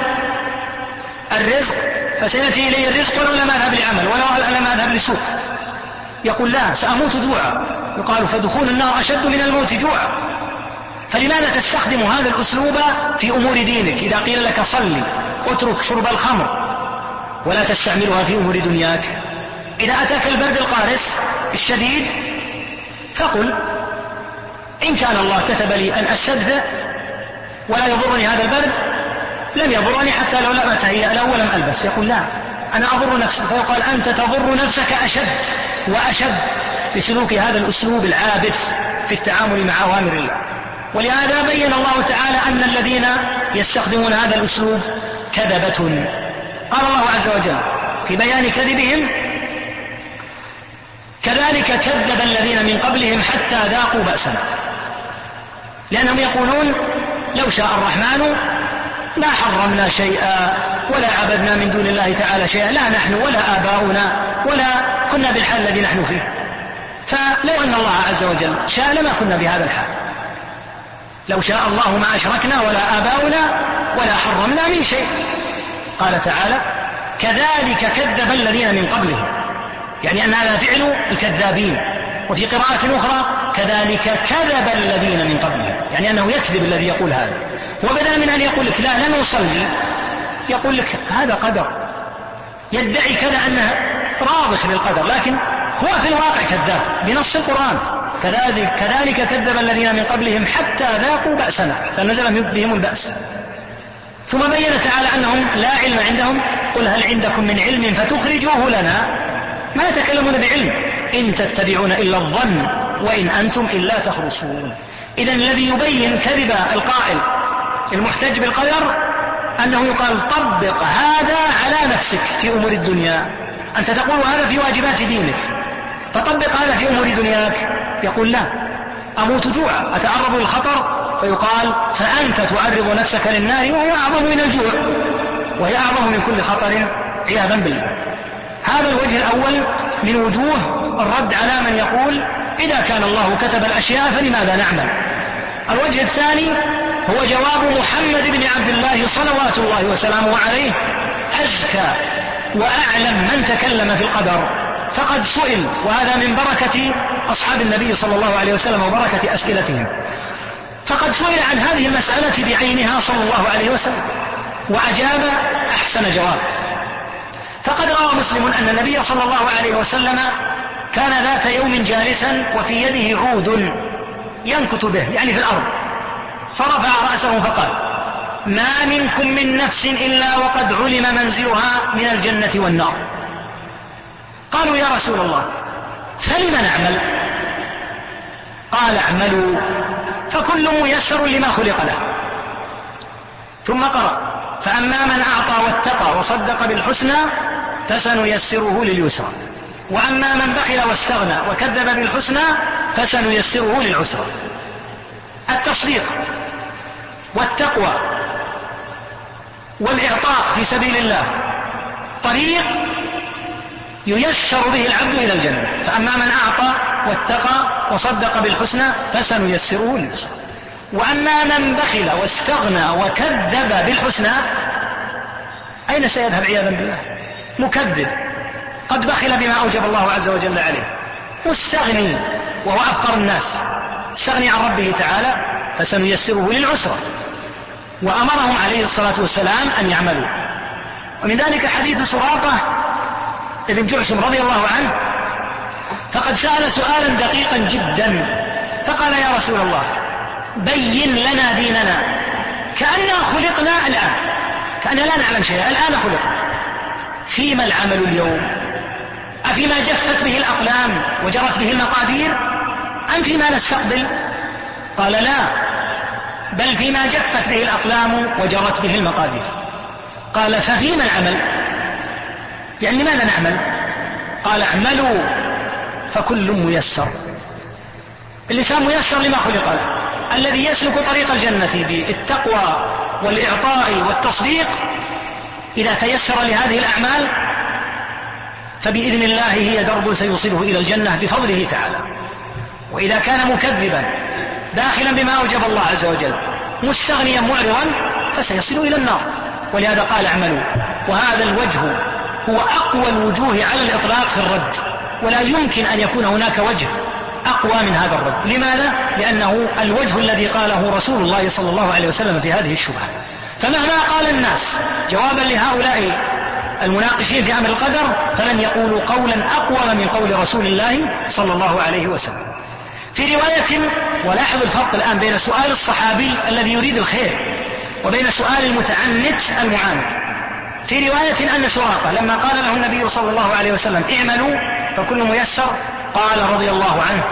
الرزق فسيأتي إلي الرزق ولو لم أذهب لعمل ولو لم أذهب لسوق. يقول لا، سأموت جوعا. يقال فدخول النار أشد من الموت جوعا. فلماذا تستخدم هذا الأسلوب في أمور دينك؟ إذا قيل لك صلي اترك شرب الخمر ولا تستعملها في أمور دنياك. إذا أتاك البرد القارس الشديد فقل إن كان الله كتب لي أن أستدفئ ولا يضرني هذا البرد لم يضرني حتى لو لم أتهيأ له ولم ألبس. يقول لا، أنا أضر نفسي. فيقال أنت تضر نفسك أشد وأشد بسلوك هذا الأسلوب العابث في التعامل مع أوامر الله. ولهذا بين الله تعالى أن الذين يستخدمون هذا الأسلوب كذبة. قال الله عز وجل في بيان كذبهم كذلك كذب الذين من قبلهم حتى ذاقوا بأسنا، لأنهم يقولون لو شاء الرحمن ما حرمنا شيئا ولا عبدنا من دون الله تعالى شيئا، لا نحن ولا آباؤنا ولا كنا بالحال الذي نحن فيه. فلو أن الله عز وجل شاء لما كنا بهذا الحال. لو شاء الله ما أشركنا ولا آباؤنا ولا حرمنا من شيء. قال تعالى كذلك كذب الذين من قبلهم، يعني أن هذا فعل الكذابين. وفي قراءة أخرى كذلك كذب الذين من قبلهم، يعني أنه يكذب الذي يقول هذا. وبدلا من أن يقول لك لا لن أصلي، يقول لك هذا قدر، يدعي كذا أنه رابط للقدر، لكن هو في الواقع كذاب بنص القرآن. كذلك, كذلك كذب الذين من قبلهم حتى ذاقوا بأسنا فنزل بهم البأس. ثم بين تعالى أنهم لا علم عندهم، قل هل عندكم من علم فتخرجوه لنا، ما يتكلمون بعلم، إن تتبعون إلا الظن وإن أنتم إلا تخرصون. إذن الذي يبين كذب القائل المحتج بالقدر أنه يقال طبق هذا على نفسك في أمور الدنيا، أنت تقول هذا في واجبات دينك، فطبق هذا في أمور دنياك. يقول لا، أموت جوعا أتعرض للخطر، فيقال فأنت تعرض نفسك للنار وهي أعظم من الجوع، وهي أعظم من كل خطر عياذا بالله. هذا الوجه الأول من وجوه الرد على من يقول إذا كان الله كتب الأشياء فلماذا نعمل. الوجه الثاني هو جواب محمد بن عبد الله صلوات الله وسلامه عليه، أزكى وأعلم من تكلم في القدر، فقد سئل، وهذا من بركة أصحاب النبي صلى الله عليه وسلم وبركة أسئلتهم، فقد سئل عن هذه المسألة بعينها صلى الله عليه وسلم وأجاب أحسن جواب. فقد روى مسلم أن النبي صلى الله عليه وسلم كان ذات يوم جالسا وفي يده عود ينكت به، يعني في الأرض، فرفع رأسه فقال ما منكم من نفس إلا وقد علم منزلها من الجنة والنار. قالوا يا رسول الله فلم نعمل؟ قال اعملوا فكل ميسر لما خلق له. ثم قرأ فأما من أعطى واتقى وصدق بالحسنى فسنيسره لليسرى، وأما من بخل واستغنى وكذب بالحسنى فسنيسره للعسرى. التصديق والتقوى والإعطاء في سبيل الله طريق ييسر به العبد إلى الجنة. فأما من أعطى واتقى وصدق بالحسنى فسنيسره لليسرى، وأما من بخل واستغنى وكذب بالحسنى أين سيذهب عياذا بالله؟ مكذب، قد بخل بما أوجب الله عز وجل عليه، مستغني وهو أفقر الناس، استغني عن ربه تعالى فسنيسره للعسرى. وأمرهم عليه الصلاة والسلام أن يعملوا. ومن ذلك حديث سراقة ابن جعشم رضي الله عنه، فقد سأل سؤالا دقيقا جدا، فقال يا رسول الله بين لنا ديننا، كأننا خلقنا الآن، كأننا لا نعلم شيئا، الآن خلقنا، فيما العمل اليوم؟ أفيما جفت به الأقلام وجرت به المقادير أم فيما نستقبل؟ قال لا، بل فيما جفت به الأقلام وجرت به المقادير. قال ففيما العمل؟ يعني ماذا نعمل؟ قال اعملوا فكل ميسر. اللسان ميسر لما خلق له. الذي يسلك طريق الجنة بالتقوى والإعطاء والتصديق إذا تيسر لهذه الأعمال فبإذن الله هي درب سيوصله إلى الجنة بفضله تعالى. وإذا كان مكذبا داخلا بما أوجب الله عز وجل مستغنيا معرضا فسيصل إلى النار. ولهذا قال اعملوا. وهذا الوجه هو أقوى الوجوه على الإطلاق في الرد، ولا يمكن أن يكون هناك وجه أقوى من هذا الرد. لماذا؟ لأنه الوجه الذي قاله رسول الله صلى الله عليه وسلم في هذه الشبهة. فمهما قال الناس جوابا لهؤلاء المناقشين في أمر القدر فلن يقولوا قولا أقوى من قول رسول الله صلى الله عليه وسلم. في رواية، ولاحظ الفرق الآن بين سؤال الصحابي الذي يريد الخير وبين سؤال المتعنت المعاند. في رواية أن سراقة لما قال له النبي صلى الله عليه وسلم اعملوا فكل ميسر قال رضي الله عنه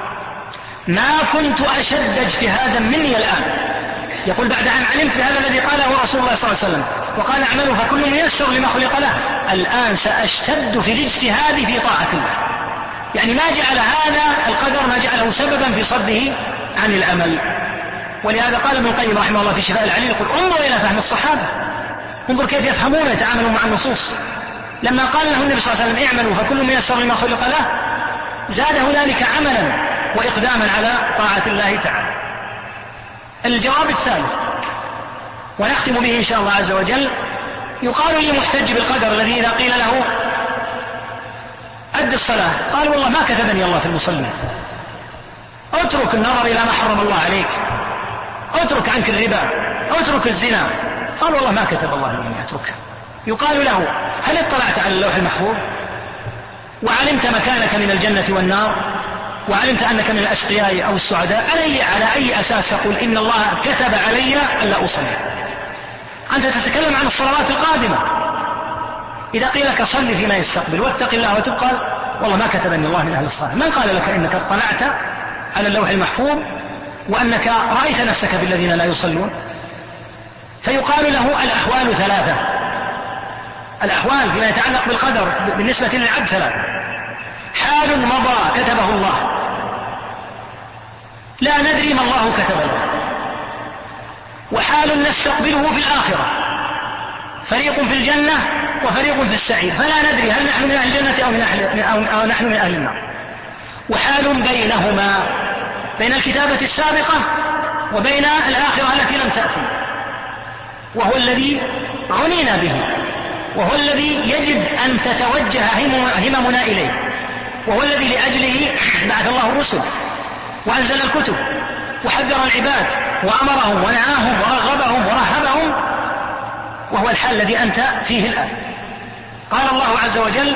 ما كنت أشد اجتهادا مني الآن، يقول بعد أن علمت بهذا الذي قاله رسول الله صلى الله عليه وسلم وقال اعملوا فكل ميسر لما خلق له، الآن سأشتد في الاجتهاد في طاعة الله. يعني ما جعل هذا القدر ما جعله سببا في صده عن العمل. ولهذا قال ابن القيم رحمه الله في شفاء العليل يقول انظر إلى فهم الصحابة، انظر كيف يفهمون ويتعاملون مع النصوص. لما قال له النبي صلى الله عليه وسلم اعملوا فكل ميسر لما خلق له زاده ذلك عملا وإقداما على طاعة الله تعالى. الجواب الثالث ونختم به إن شاء الله عز وجل يقال لي محتج بالقدر الذي إذا قيل له أد الصلاة قال والله ما كتبني الله في المصلين، اترك النظر إلى ما حرم الله عليك، اترك عنك الربا، اترك الزنا، قال والله ما كتب الله أني أتركه. يقال له هل اطلعت على اللوح المحفوظ وعلمت مكانك من الجنة والنار وعلمت أنك من الأشقياء أو السعداء؟ علي على أي أساس تقول إن الله كتب علي ألا أصلي؟ أنت تتكلم عن الصلوات القادمة. إذا قيل لك صلي فيما يستقبل واتق الله وتبقى والله ما كتبني الله من أهل الصلاة، من قال لك إنك اطلعت على اللوح المحفوظ وأنك رأيت نفسك بالذين لا يصلون؟ فيقال له الأحوال ثلاثة، الأحوال فيما يتعلق بالقدر بالنسبة للعبد ثلاثة: حال مضى كتبه الله لا ندري ما الله كتب له، وحال نستقبله في الآخرة فريق في الجنة وفريق في السعير فلا ندري هل نحن من أهل الجنة أو, من أهل أو نحن من أهل النار، وحال بينهما بين الكتابة السابقة وبين الآخرة التي لم تأتي، وهو الذي عنينا به، وهو الذي يجب أن تتوجه هممنا إليه، وهو الذي لأجله بعث الله الرسل وأنزل الكتب وحذر العباد وأمرهم ونهاهم ورغبهم ورهبهم، وهو الحال الذي أنت فيه الآن. قال الله عز وجل: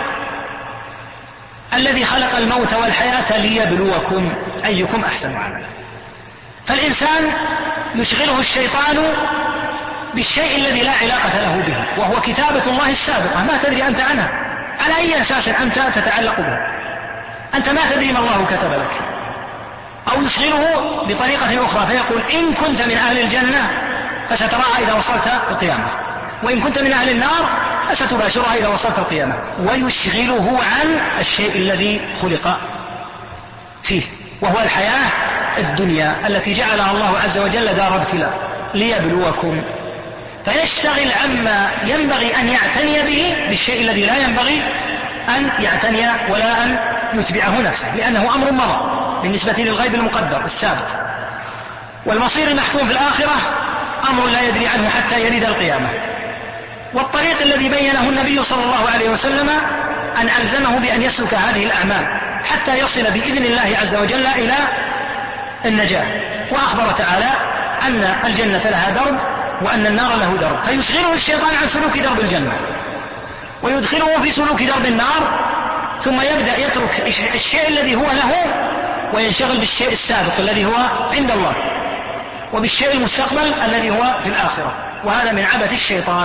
الذي خلق الموت والحياة ليبلوكم أيكم أحسن عملا. فالإنسان يشغله الشيطان بالشيء الذي لا علاقة له به، وهو كتابة الله السابقة ما تدري أنت عنها، على أي أساس أنت تتعلق بها؟ أنت ما تدري ما الله كتب لك. أو يشغله بطريقة أخرى فيقول إن كنت من أهل الجنة فستراها إذا وصلت القيامة، وإن كنت من أهل النار فستباشرها إذا وصلت القيامة، ويشغله عن الشيء الذي خلق فيه، وهو الحياة الدنيا التي جعلها الله عز وجل دار ابتلاء ليبلوكم، فيشتغل عما ينبغي أن يعتني به بالشيء الذي لا ينبغي أن يعتني ولا أن يتبعه نفسه، لأنه أمر مضى بالنسبة للغيب المقدر السابق. والمصير المحتوم في الآخرة أمر لا يدري عنه حتى يرد القيامة. والطريق الذي بينه النبي صلى الله عليه وسلم أن ألزمه بأن يسلك هذه الأعمال حتى يصل بإذن الله عز وجل إلى النجاة. وأخبر تعالى أن الجنة لها درب وأن النار له درب، فيشغله الشيطان عن سلوك درب الجنة ويدخله في سلوك درب النار، ثم يبدأ يترك الشيء الذي هو له وينشغل بالشيء السابق الذي هو عند الله وبالشيء المستقبل الذي هو في الآخرة، وهذا من عبث الشيطان.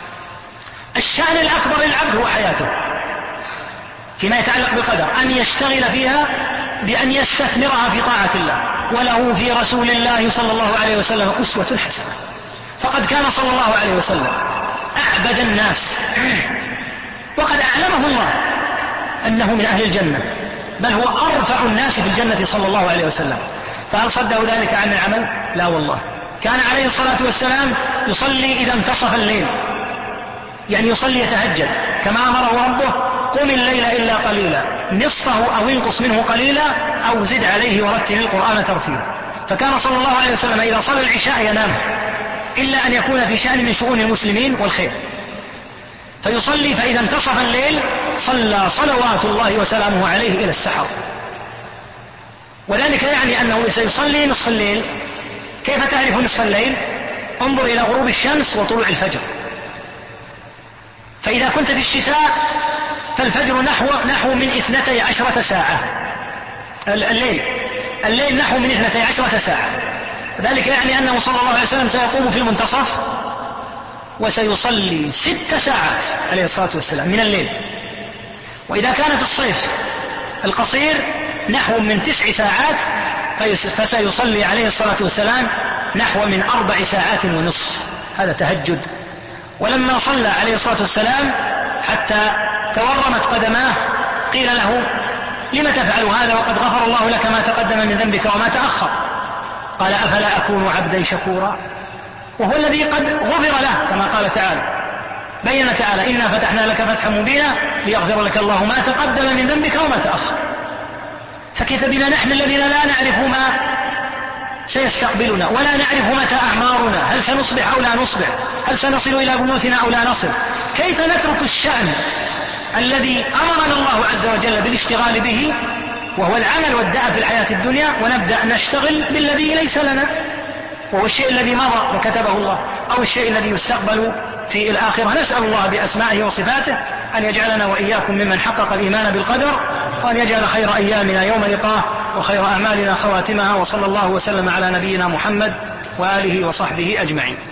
الشأن الأكبر للعبد هو حياته فيما يتعلق بالقدر، أن يشتغل فيها بأن يستثمرها في طاعة الله، وله في رسول الله صلى الله عليه وسلم أسوة حسنة. فقد كان صلى الله عليه وسلم أعبد الناس، وقد أعلمه الله أنه من أهل الجنة، بل هو أرفع الناس في الجنة صلى الله عليه وسلم. فهل صده ذلك عن العمل؟ لا والله. كان عليه الصلاة والسلام يصلي إذا انتصف الليل، يعني يصلي يتهجد كما أمره ربه: قم الليل إلا قليلا نصفه أو انقص منه قليلا أو زد عليه ورتل القرآن ترتيلا. فكان صلى الله عليه وسلم إذا صلى العشاء ينام إلا أن يكون في شأن من شؤون المسلمين والخير، فيصلي فإذا انتصف الليل صلى صلوات الله وسلامه عليه إلى السحر. وذلك يعني أنه سيصلي نصف الليل. كيف تعرف نصف الليل؟ انظر إلى غروب الشمس وطلوع الفجر. فإذا كنت في الشتاء فالفجر نحو نحو من اثنتي عشرة ساعة، الليل الليل نحو من اثنتي عشرة ساعة. ذلك يعني أنه صلى الله عليه وسلم سيقوم في المنتصف وسيصلي ست ساعات عليه الصلاة والسلام من الليل. وإذا كان في الصيف القصير نحو من تسع ساعات فسيصلي عليه الصلاة والسلام نحو من أربع ساعات ونصف، هذا تهجد. ولما صلى عليه الصلاة والسلام حتى تورمت قدماه قيل له: لم تفعل هذا وقد غفر الله لك ما تقدم من ذنبك وما تأخر؟ قال: أفلا أكون عبدا شكورا؟ وهو الذي قد غفر له، كما قال تعالى بين تعالى: إنا فتحنا لك فتحا مبينا ليغفر لك الله ما تقدم من ذنبك وما تأخر. فكيف بنا نحن الذين لا نعرف ما سيستقبلنا، ولا نعرف متى أعمارنا، هل سنصبح أو لا نصبح، هل سنصل إلى بيوتنا أو لا نصل. كيف نترك الشأن الذي أمرنا الله عز وجل بالاشتغال به وهو العمل والدعاء في الحياة الدنيا، ونبدأ نشتغل بالذي ليس لنا وهو الشيء الذي مضى وكتبه الله أو الشيء الذي يستقبل في الآخرة. نسأل الله بأسمائه وصفاته أن يجعلنا وإياكم ممن حقق الإيمان بالقدر، وأن يجعل خير أيامنا يوم لقاه وخير أعمالنا خواتمها، وصلى الله وسلم على نبينا محمد وآله وصحبه أجمعين.